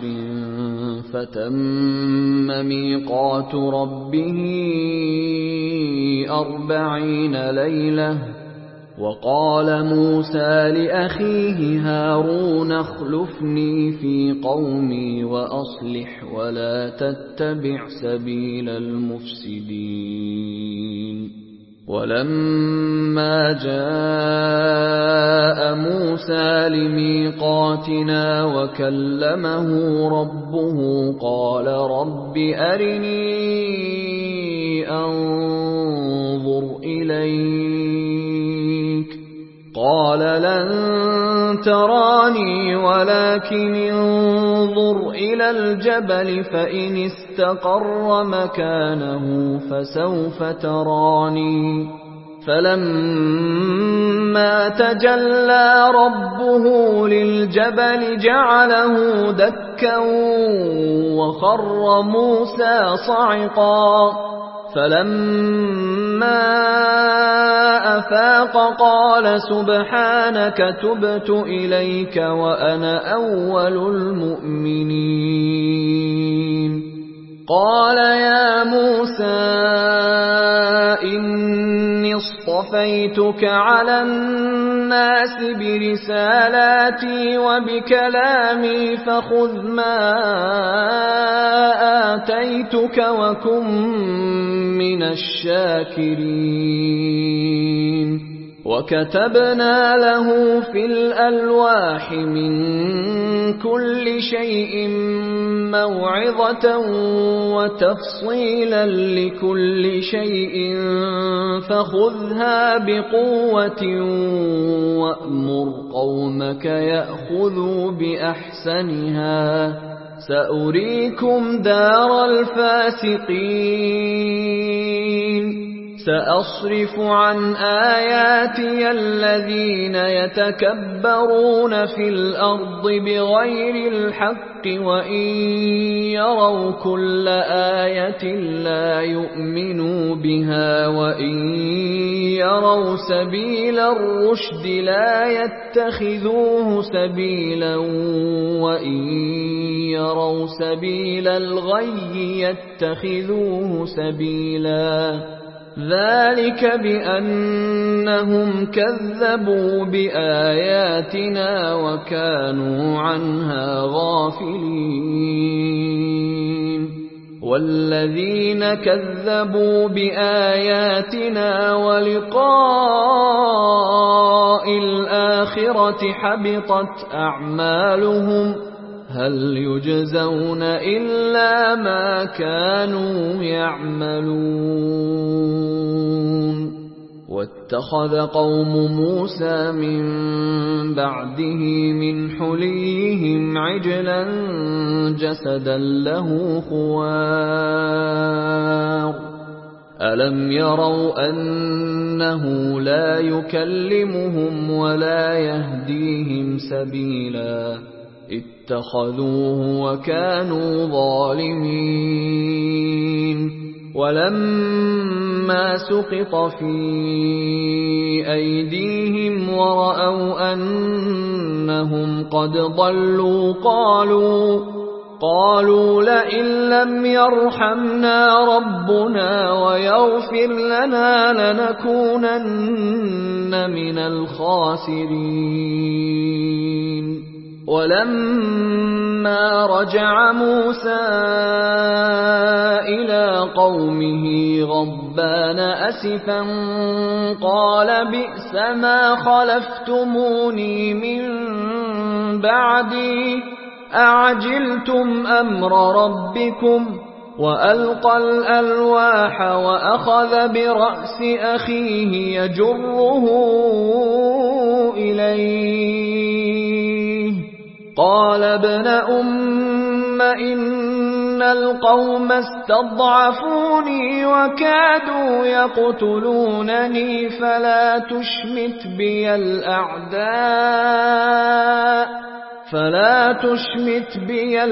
فتم ميقات ربه أربعين ليلة وقال موسى لأخيه هارون اخلفني في قومي وأصلح ولا تتبع سبيل المفسدين ولما جاء موسى لميقاتنا وكلمه ربه قال رب أرني أنظر إليك قال لن تراني ولكن انظر انظُرْ إِلَى الْجَبَلِ فَإِنِ اسْتَقَرَّ مَكَانَهُ فَسَوْفَ تَرَانِي فَلَمَّا تَجَلَّى رَبُّهُ لِلْجَبَلِ جَعَلَهُ دَكًّا وَخَرَّ مُوسَىٰ صَعِقًا فَلَمَّا أَفَاقَ قَالَ سُبْحَانَكَ تُبْتُ إِلَيْكَ وَأَنَا أَوَّلُ الْمُؤْمِنِينَ قَالَ يَا مُوسَىٰ إِنِّي اصْطَفَيْتُكَ عَلَى النَّاسِ بِرِسَالَاتِي وَبِكَلَامِي فَخُذْ مَا آتَيْتُكَ وَكُن مِّنَ الشَّاكِرِينَ وَكَتَبْنَا لَهُ فِي الْأَلْوَاحِ مِن كُلِّ شَيْءٍ مَّوْعِظَةً وَتَفْصِيلًا لِّكُلِّ شَيْءٍ فَخُذْهَا بِقُوَّةٍ وَأْمُرْ قَوْمَكَ يَأْخُذُوا بِأَحْسَنِهَا سَأُرِيكُمْ دَارَ الْفَاسِقِينَ سَأَصْرِفُ عَنْ آيَاتِيَ الَّذِينَ يَتَكَبَّرُونَ فِي الْأَرْضِ بِغَيْرِ الْحَقِّ وَإِن يَرَوْا كُلَّ آيَةٍ لَّا يُؤْمِنُوا بِهَا وَإِن يَرَوْا سَبِيلَ الرُّشْدِ لَا يَتَّخِذُوهُ سَبِيلًا وَإِن يَرَوْا سَبِيلَ الْغَيِّ يَتَّخِذُوهُ سَبِيلًا ذَلِكَ بِأَنَّهُمْ كَذَّبُوا بِآيَاتِنَا وَكَانُوا عَنْهَا غَافِلِينَ وَالَّذِينَ كَذَّبُوا بِآيَاتِنَا وَلِقَاءِ الْآخِرَةِ حَبِطَتْ أَعْمَالُهُمْ هَلْ يُجْزَوْنَ إِلَّا مَا كَانُوا يَعْمَلُونَ وَاتَّخَذَ قَوْمُ مُوسَىٰ مِن بَعْدِهِ مِنْ حُلِيِّهِمْ عِجْلًا جَسَدًا لَّهُ خُوَارٌ أَلَمْ يَرَوْا أَنَّهُ لَا يُكَلِّمُهُمْ وَلَا يَهْدِيهِمْ سَبِيلًا اتَّخَذُوهُ وَكَانُوا ظَالِمِينَ وَلَمَّا سُقِطَ فِي أَيْدِيهِمْ وَرَأَوْا أَنَّهُمْ قَدْ ضَلُّوا قَالُوا قَالُوا لَئِن لَّمْ يَرْحَمْنَا رَبُّنَا وَيَغْفِرْ لَنَا لَنَكُونَنَّ مِنَ الْخَاسِرِينَ وَلَمَّا رَجَعَ مُوسَىٰ إِلَىٰ قَوْمِهِ غَضْبَانَ أَسِفًا قَالَ بِئْسَ مَا خَلَفْتُمُونِي مِن بَعْدِي أَعَجِلْتُمْ أَمْرَ رَبِّكُمْ وَأَلْقَى الْأَلْوَاحَ وَأَخَذَ بِرَأْسِ أَخِيهِ يَجُرُّهُ إِلَيْهِ قَالَ ابْنَ أُمَّ إِنَّ الْقَوْمَ اسْتَضْعَفُونِي وَكَادُوا يَقْتُلُونَنِي فَلَا تُشْمِتْ بِيَ الْأَعْدَاءَ فَلَا تُشْمِتْ بِيَ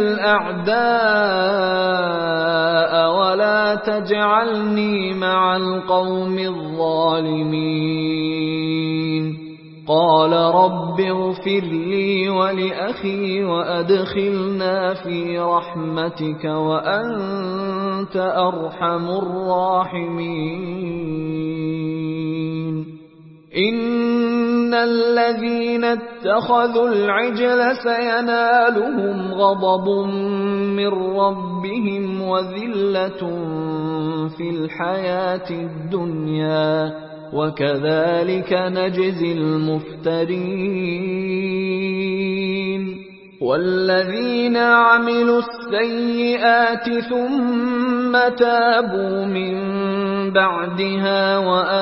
الْأَعْدَاءَ وَلَا تَجْعَلْنِي مَعَ الْقَوْمِ الظَّالِمِينَ قَالَ رَبِّ اغْفِرْ لِي وَلِأَخِي وَأَدْخِلْنَا فِي رَحْمَتِكَ وَأَنْتَ أَرْحَمُ الرَّاحِمِينَ إِنَّ الَّذِينَ اتَّخَذُوا الْعِجْلَ سَيَنَالُهُمْ غَضَبٌ مِّن رَّبِّهِمْ وَذِلَّةٌ فِي الْحَيَاةِ الدُّنْيَا وَكَذَلِكَ نَجْزِي الْمُفْتَرِينَ وَالَّذِينَ عَمِلُوا السَّيِّئَاتِ ثُمَّ تَابُوا مِن بَعْدِهَا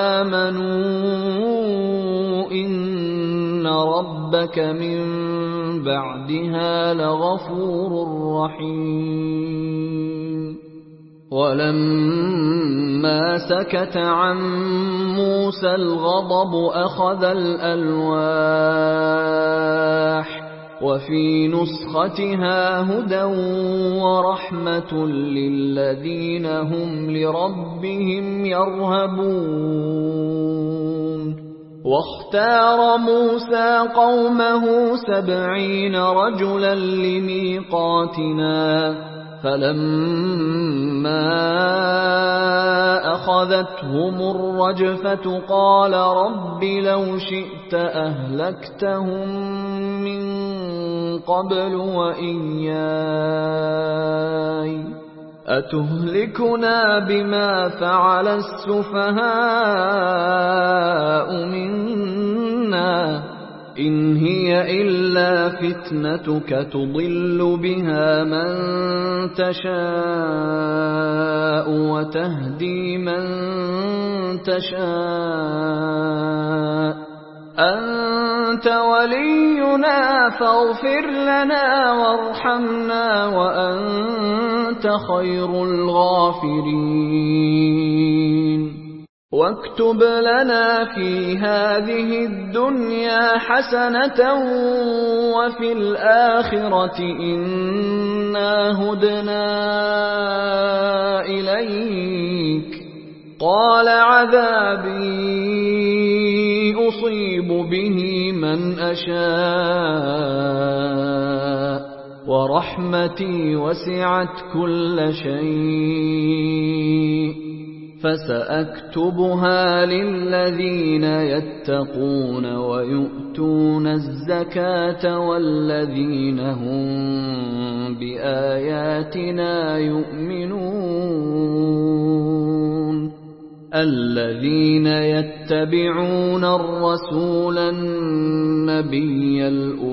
وَآمَنُوا إِنَّ رَبَّكَ مِن بعدها لغفور رحيم ولما سكت عن موسى الغضب أخذ الألواح وفي نسختها هدى ورحمة للذين هم لربهم يرهبون واختار موسى قومه سبعين رجلا لميقاتنا فلما أخذتهم الرجفة قال رب لو شئت أهلكتهم من قبل وإياي أتهلكنا بما فعل السفهاء منا إن هي إلا فتنتك تضل بها من تشاء وتهدي من تشاء أنت ولينا فاغفر لنا وارحمنا وأنت خير الغافرين واكتب لنا في هذه الدنيا حسنة وفي الآخرة إنا هدنا إليك قال عذابي أصيب به من أشاء ورحمتي وسعت كل شيء فسأكتبها للذين يتقون ويؤتون الزكاة والذين هم بآياتنا يؤمنون الذين يتبعون الرسول النبي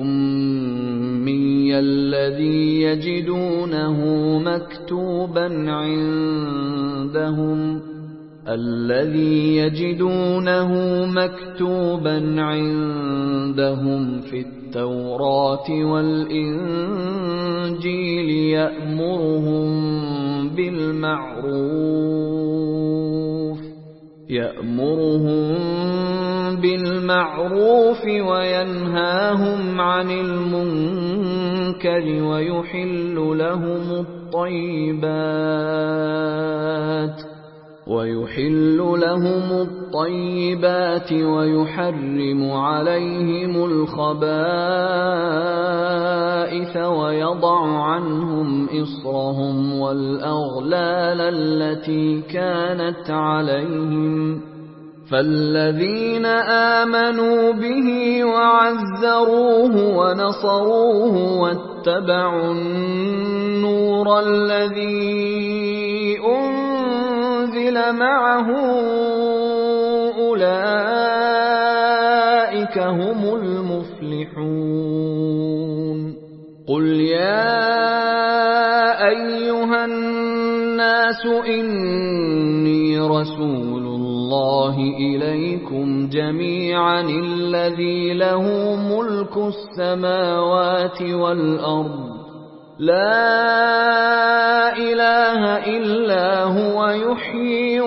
الأمي الذي يجدونه مكتوبا عندهم الذي يجدونه مكتوبا عندهم في التوراة والإنجيل يأمرهم بالمعروف يأمرهم بالمعروف وينهاهم عن المنكر ويحل لهم الطيبات ويحل لهم الطيبات ويحرم عليهم الخبائث ويضع عنهم إصرهم والأغلال التي كانت عليهم فالذين آمنوا به وعزروه ونصروه واتبعوا النور الذي أنزل معه أولئك هم المفلحون قل يا أيها الناس إني رسول الله إليكم جميعا الذي له ملك السماوات والأرض لا إله إلا هو يحيي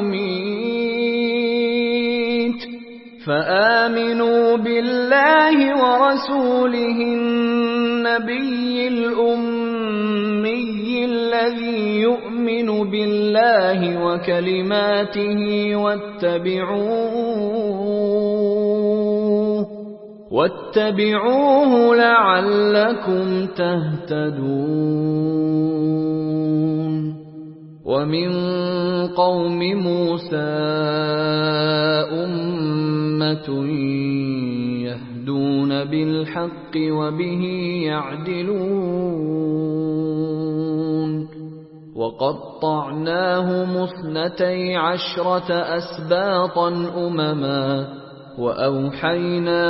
ويميت فآمنوا بالله ورسوله النبي الأمي الذي يؤمن بالله وكلماته واتبعوه واتبعوه لعلكم تهتدون ومن قوم موسى أمة يهدون بالحق وبه يعدلون وقطعناهم اثنتي عشرة أسباطا أمما وأوحينا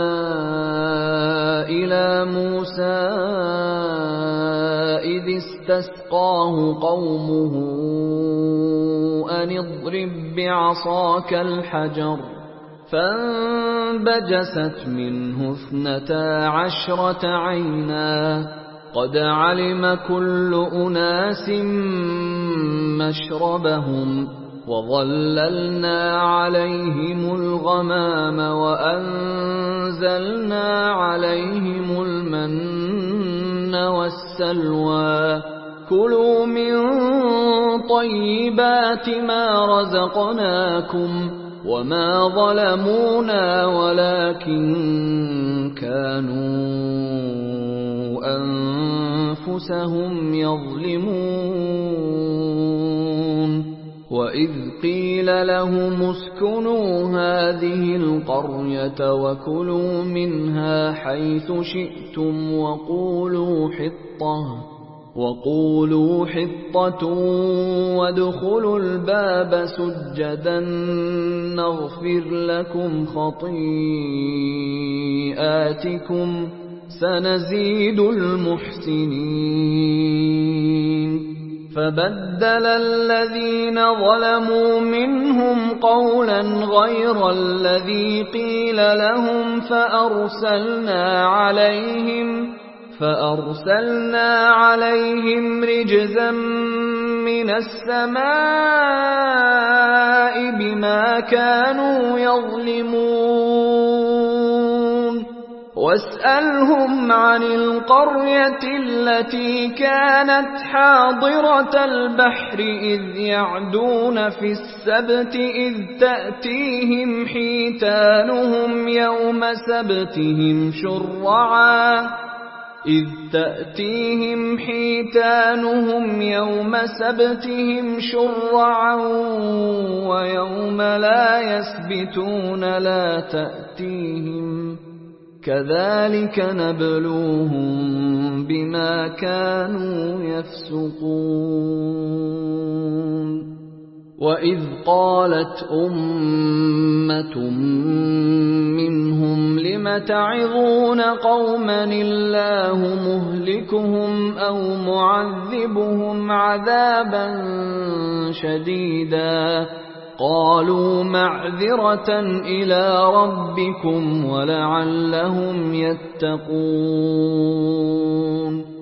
إلى موسى إذ استسقاه قومه أن اضرب بعصاك الحجر فانبجست منه اثنتا عشرة عينا قد علم كل أناس مشربهم وظللنا عليهم الغمام وأنزلنا عليهم المن والسلوى كلوا من طيبات ما رزقناكم وما ظلمونا ولكن كانوا أنفسهم يظلمون وإذ قيل لهم اسكنوا هذه القرية وكلوا منها حيث شئتم وقولوا حطة وقولوا حطة وادخلوا الباب سجدا نغفر لكم خطيئاتكم سنزيد المحسنين فبدل الذين ظلموا منهم قولا غير الذي قيل لهم فأرسلنا عليهم فأرسلنا عليهم رجزا من السماء بما كانوا يظلمون واسألهم عن القرية التي كانت حاضرة البحر إذ يعدون في السبت إذ تأتيهم حيتانهم يوم سبتهم شرعا إذ تأتيهم حيتانهم يوم سبتهم شرعا ويوم لا يسبتون لا تأتيهم كذلك نبلوهم بما كانوا يفسقون وإذ قالت أمة منهم لم تعظون قوما الله مهلكهم أو معذبهم عذابا شديدا قالوا معذرة إلى ربكم ولعلهم يتقون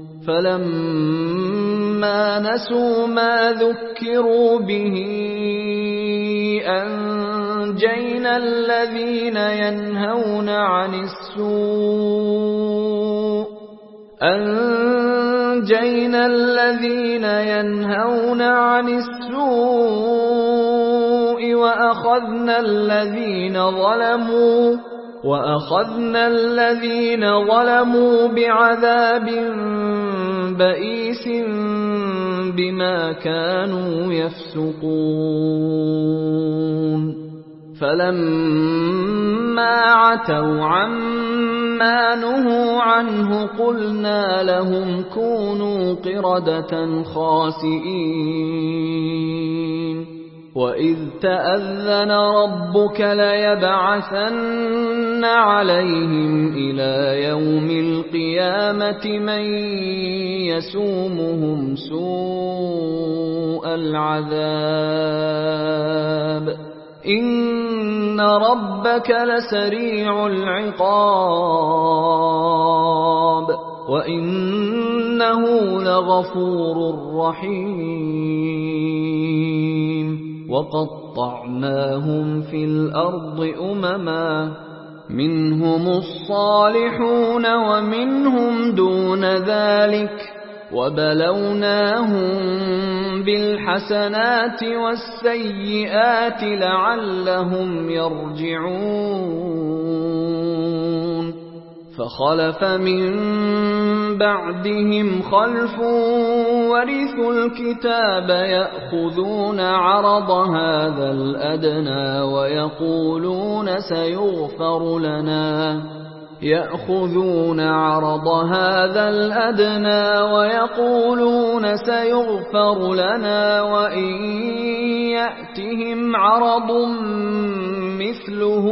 فلما نسوا ما ذكروا به أنجينا الذين ينهون عن السوء أنجينا الذين ينهون عن السوء وأخذنا الذين ظلموا وأخذنا الذين ظلموا بعذاب بئيس بما كانوا يفسقون فلما عتوا عما نهوا عنه قلنا لهم كونوا قردة خاسئين وإذ تأذن ربك ليبعثن عليهم إلى يوم القيامة من يسومهم سوء العذاب إن ربك لسريع العقاب وإنه لغفور رحيم وقطعناهم في الأرض أمما منهم الصالحون ومنهم دون ذلك وبلوناهم بالحسنات والسيئات لعلهم يرجعون فخلف من بعدهم خلف ورثوا الكتاب يأخذون عرض هذا الأدنى ويقولون سيغفر لنا يأخذون عرض هذا الأدنى ويقولون سيغفر لنا وإن يأتهم عرض مثله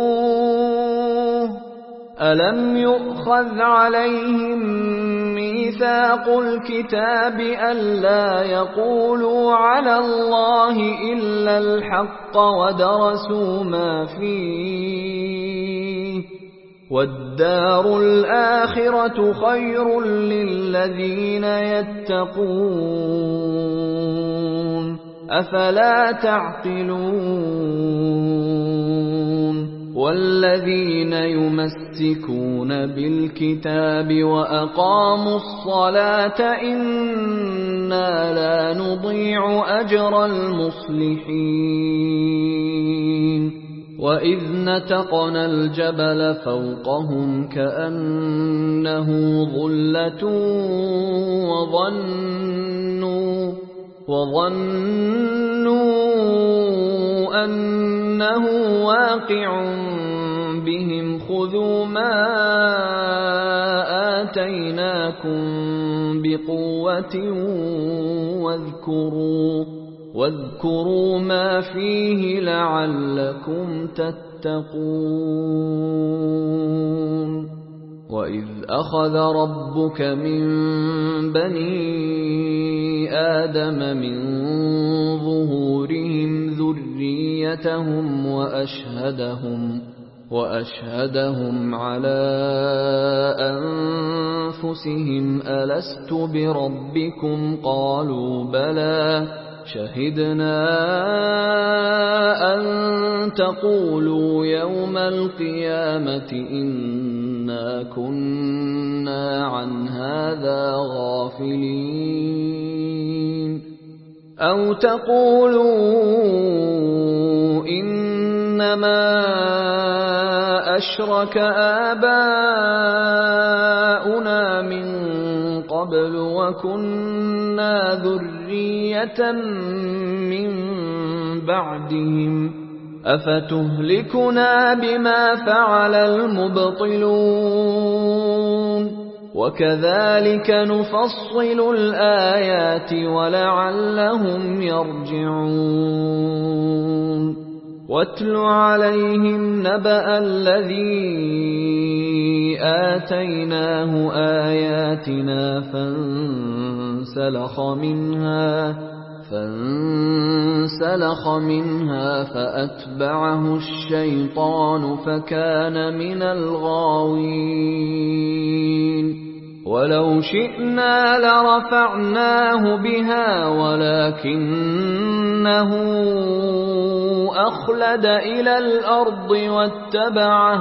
يأخذوه ألم يؤخذ عليهم ميثاق ميثاق الكتاب ألا يقولوا على الله إلا الحق ودرسوا ما فيه والدار الآخرة خير للذين يتقون أفلا تعقلون والذين يمسكون بالكتاب وأقاموا الصلاة إنا لا نضيع أجر المصلحين وإذ نتقنا الجبل فوقهم كأنه ظلة وظنوا وظنوا أنه واقع بهم خذوا ما آتيناكم بقوة واذكروا واذكروا ما فيه لعلكم تتقون وإذ أخذ ربك من بني آدم من ظهورهم ذريتهم وأشهدهم وأشهدهم على أنفسهم ألست بربكم قالوا بلى شهدنا أن تقولوا يوم القيامة إنا كنا عن هذا غافلين أو تقولوا إنما أشرك آباؤنا من قبل وكنا ذرية من بعدهم أفتهلكنا بما فعل المبطلون وكذلك نفصل الآيات ولعلهم يرجعون واتل عليهم نبأ الذي آتيناه آياتنا فانسلخ منها فانسلخ منها فأتبعه الشيطان فكان من الغاوين ولو شئنا لرفعناه بها ولكنه أخلد إلى الأرض واتبع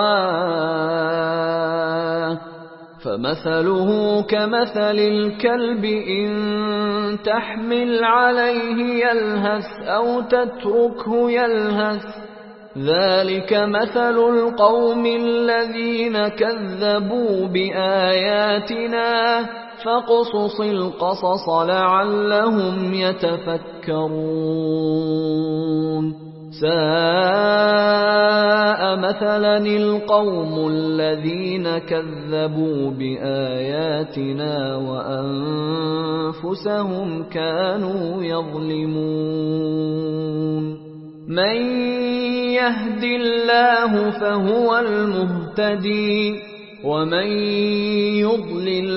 هواه فمثله كمثل الكلب إن تحمل عليه يلهث أو تتركه يلهث ذلك مثل القوم الذين كذبوا بآياتنا فاقصص القصص لعلهم يتفكرون ساء مثلا القوم الذين كذبوا بآياتنا وأنفسهم كانوا يظلمون من يهد الله فهو المهتدي ومن يضلل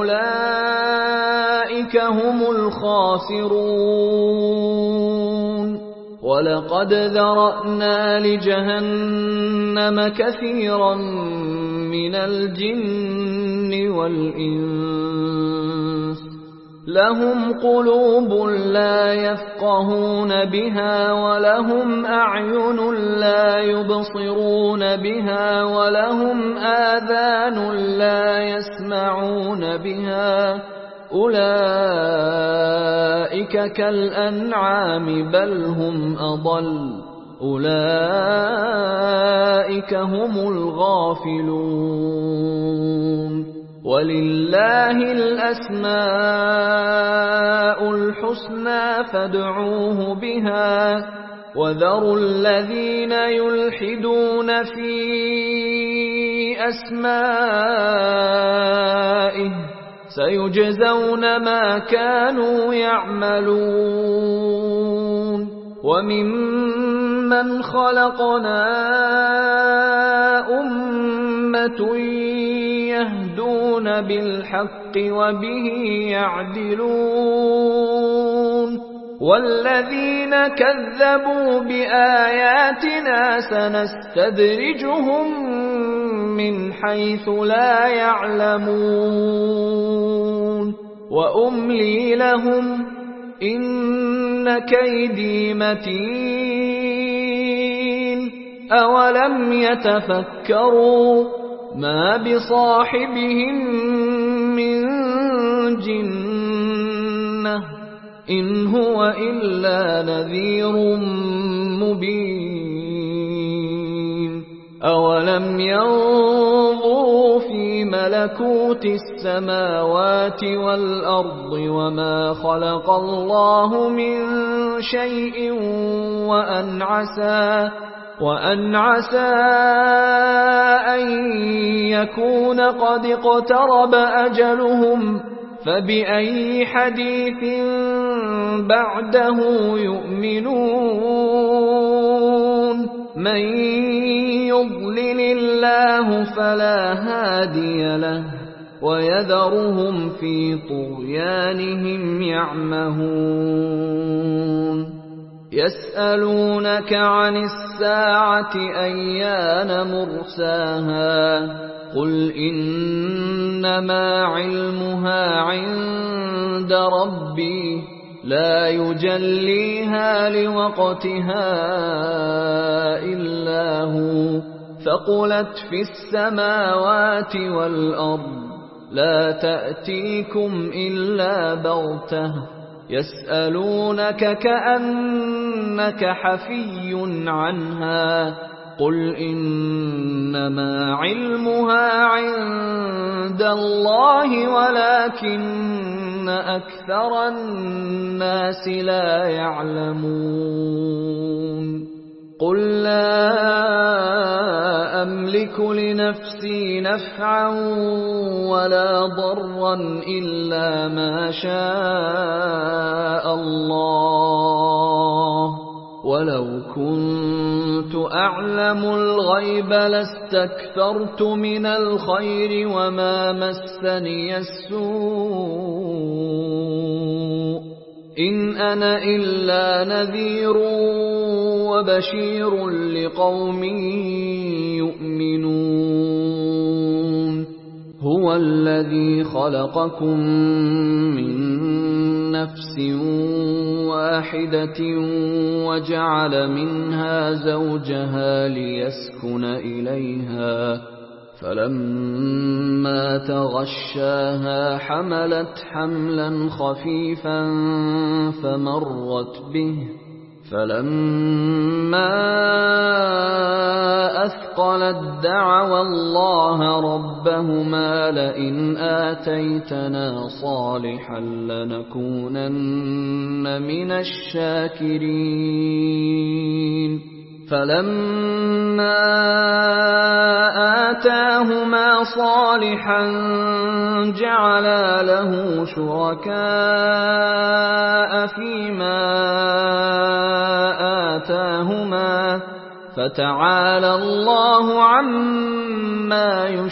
فأولئك هم الخاسرون ولقد ذرأنا لجهنم كثيرا من الجن والإنس لهم قلوب لا يفقهون بها ولهم أعين لا يبصرون بها ولهم آذان لا يسمعون بها أولئك كالأنعام بل هم أضل أولئك هم الغافلون ولله الأسماء الحسنى فادعوه بها وذروا الذين يلحدون في أسمائه سيجزون ما كانوا يعملون وممن خلقنا أمة يهدون بالحق وبه يعدلون والذين كذبوا بآياتنا سنستدرجهم من حيث لا يعلمون وأملي لهم إن كيدي متين أولم يتفكروا ما بصاحبهم من جنة إن هو إلا نذير مبين أولم ينظروا في ملكوت السماوات والأرض وما خلق الله من شيء وأن عسى وأن عسى أن يكون قد اقترب أجلهم فبأي حديث بعده يؤمنون من يضلل الله فلا هادي له ويذرهم في طغيانهم يعمهون يسألونك عن الساعة أيان مرساها قل إنما علمها عند ربي لا يجليها لوقتها إلا هو ثقلت في السماوات والأرض لا تأتيكم إلا بغتة يسألونك كأنك حفي عنها قل إنما علمها عند الله ولكن أكثر الناس لا يعلمون قل لا أملك لنفسي نفعا ولا ضرا إلا ما شاء الله ولو كنت أعلم الغيب لاستكثرت من الخير وما مسني السوء إن أنا إلا نذير وبشير لقوم يؤمنون هو الذي خلقكم من نفس واحدة وجعل منها زوجها ليسكن إليها فلما تغشاها حملت حملا خفيفا فمرت به فلما أثقلت دعوا الله ربهما لئن آتيتنا صالحا لنكونن من الشاكرين فلما آتاهما صالحا جعلا له شركاء فيما آتاهما فتعالى الله عما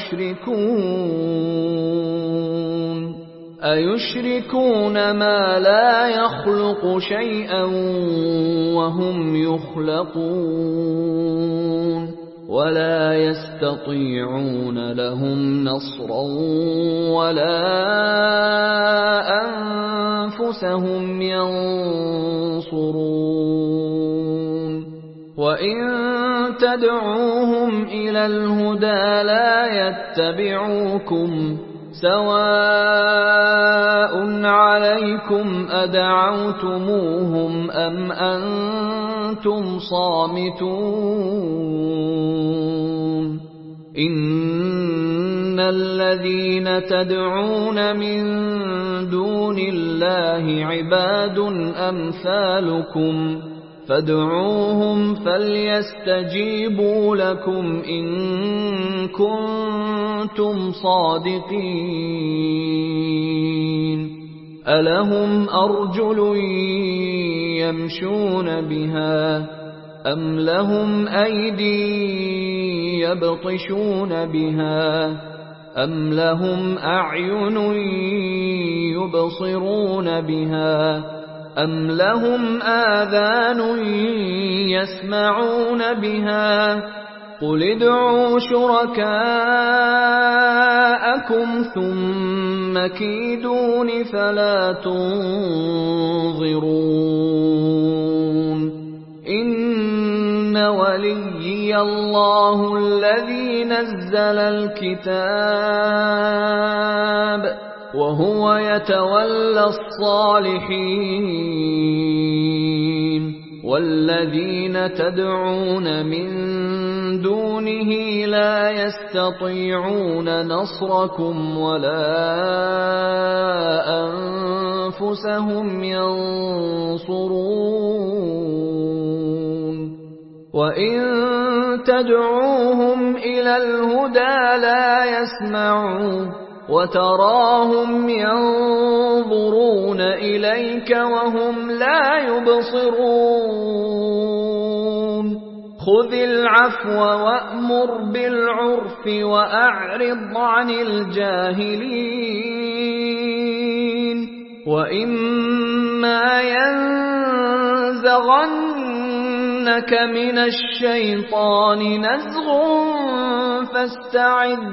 يشركون أيشركون ما لا يخلق شيئا وهم يخلقون ولا يستطيعون لهم نصرا ولا أنفسهم ينصرون وإن تدعوهم إلى الهدى لا يتبعوكم سواء عليكم أدعوتموهم أم أنتم صامتون إن الذين تدعون من دون الله عباد أمثالكم فادعوهم فليستجيبوا لكم إن كنتم صادقين ألهم أرجل يمشون بها أم لهم أيدي يبطشون بها أَمْ لَهُمْ أَعْيُنٌ يُبْصِرُونَ بِهَا أَمْ لَهُمْ آذَانٌ يَسْمَعُونَ بِهَا قُلِ ادْعُوا شُرَكَاءَكُمْ ثُمَّ كِيدُونِ فَلَا تُنظِرُونِ إِنَّ وَلِيِّيَ اللَّهُ الَّذِي نَزَّلَ الْكِتَابَ وَهُوَ يَتَوَلَّى الصَّالِحِينَ وَالَّذِينَ تَدْعُونَ مِن دُونِهِ لَا يَسْتَطِيعُونَ نَصْرَكُمْ وَلَا أَنفُسَهُمْ يَنصُرُونَ وَإِن تَدْعُوهُمْ إِلَى الْهُدَى لَا يَسْمَعُوا وَتَرَاهُمْ يَنظُرُونَ إِلَيْكَ وَهُمْ لَا يُبْصِرُونَ خُذِ الْعَفْوَ وَأْمُرْ بِالْعُرْفِ وَأَعْرِضْ عَنِ الْجَاهِلِينَ وَإِمَّا يَنزَغَنَّكَ مِنَ الشَّيْطَانِ نَزْغٌ فَاسْتَعِذْ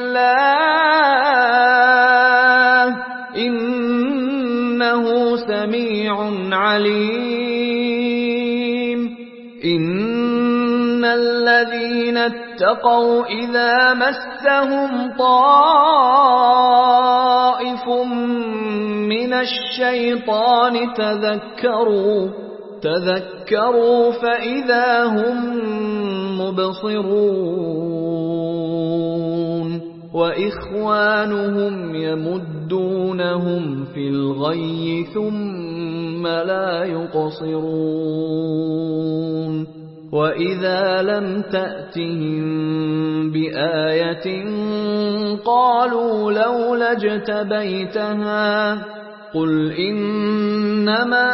بِاللَّهِ إِنَّهُ سَمِيعٌ عَلِيمٌ إِنَّ الَّذِينَ اتَّقَوْا إِذَا مَسَّهُمْ طَائِفٌ مِّنَ الشَّيْطَانِ تَذَكَّرُوا تَذَكَّرُوا فَإِذَا هُم مُّبْصِرُونَ وَإِخْوَانُهُمْ يَمُدُّونَهُمْ فِي الْغَيِّ ثُمَّ لَا يُقْصِرُونَ وَإِذَا لَمْ تَأْتِهِم بِآيَةٍ قَالُوا لَوْلَا اجْتَبَيْتَهَا قُلْ إِنَّمَا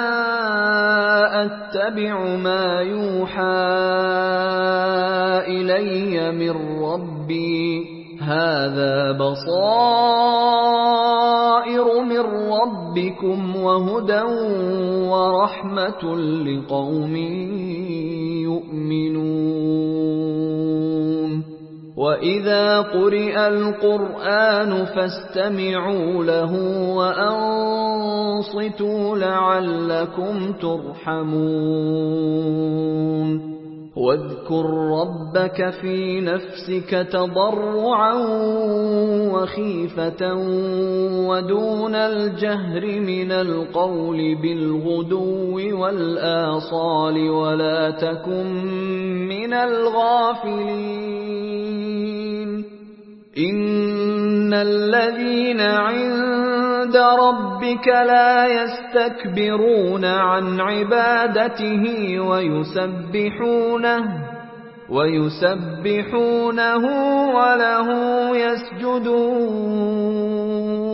أَتَّبِعُ مَا يُوحَىٰ إِلَيَّ مِن رَّبِّي هَٰذَا بَصَائِرُ مِن رَّبِّكُمْ وَهُدًى وَرَحْمَةٌ لِّقَوْمٍ يُؤْمِنُونَ وَإِذَا قُرِئَ الْقُرْآنُ فَاسْتَمِعُوا لَهُ وَأَنصِتُوا لَعَلَّكُمْ تُرْحَمُونَ وَاذْكُر رَّبَّكَ فِي نَفْسِكَ تَضَرُّعًا وَخِيفَةً وَدُونَ الْجَهْرِ مِنَ الْقَوْلِ بِالْغُدُوِّ وَالْآصَالِ وَلَا تَكُن مِّنَ الْغَافِلِينَ إِنَّ الَّذِينَ عِندَ رَبِّكَ لَا يَسْتَكْبِرُونَ عَنْ عِبَادَتِهِ وَيُسَبِّحُونَهُ وَيُسَبِّحُونَهُ وَلَهُ يَسْجُدُونَ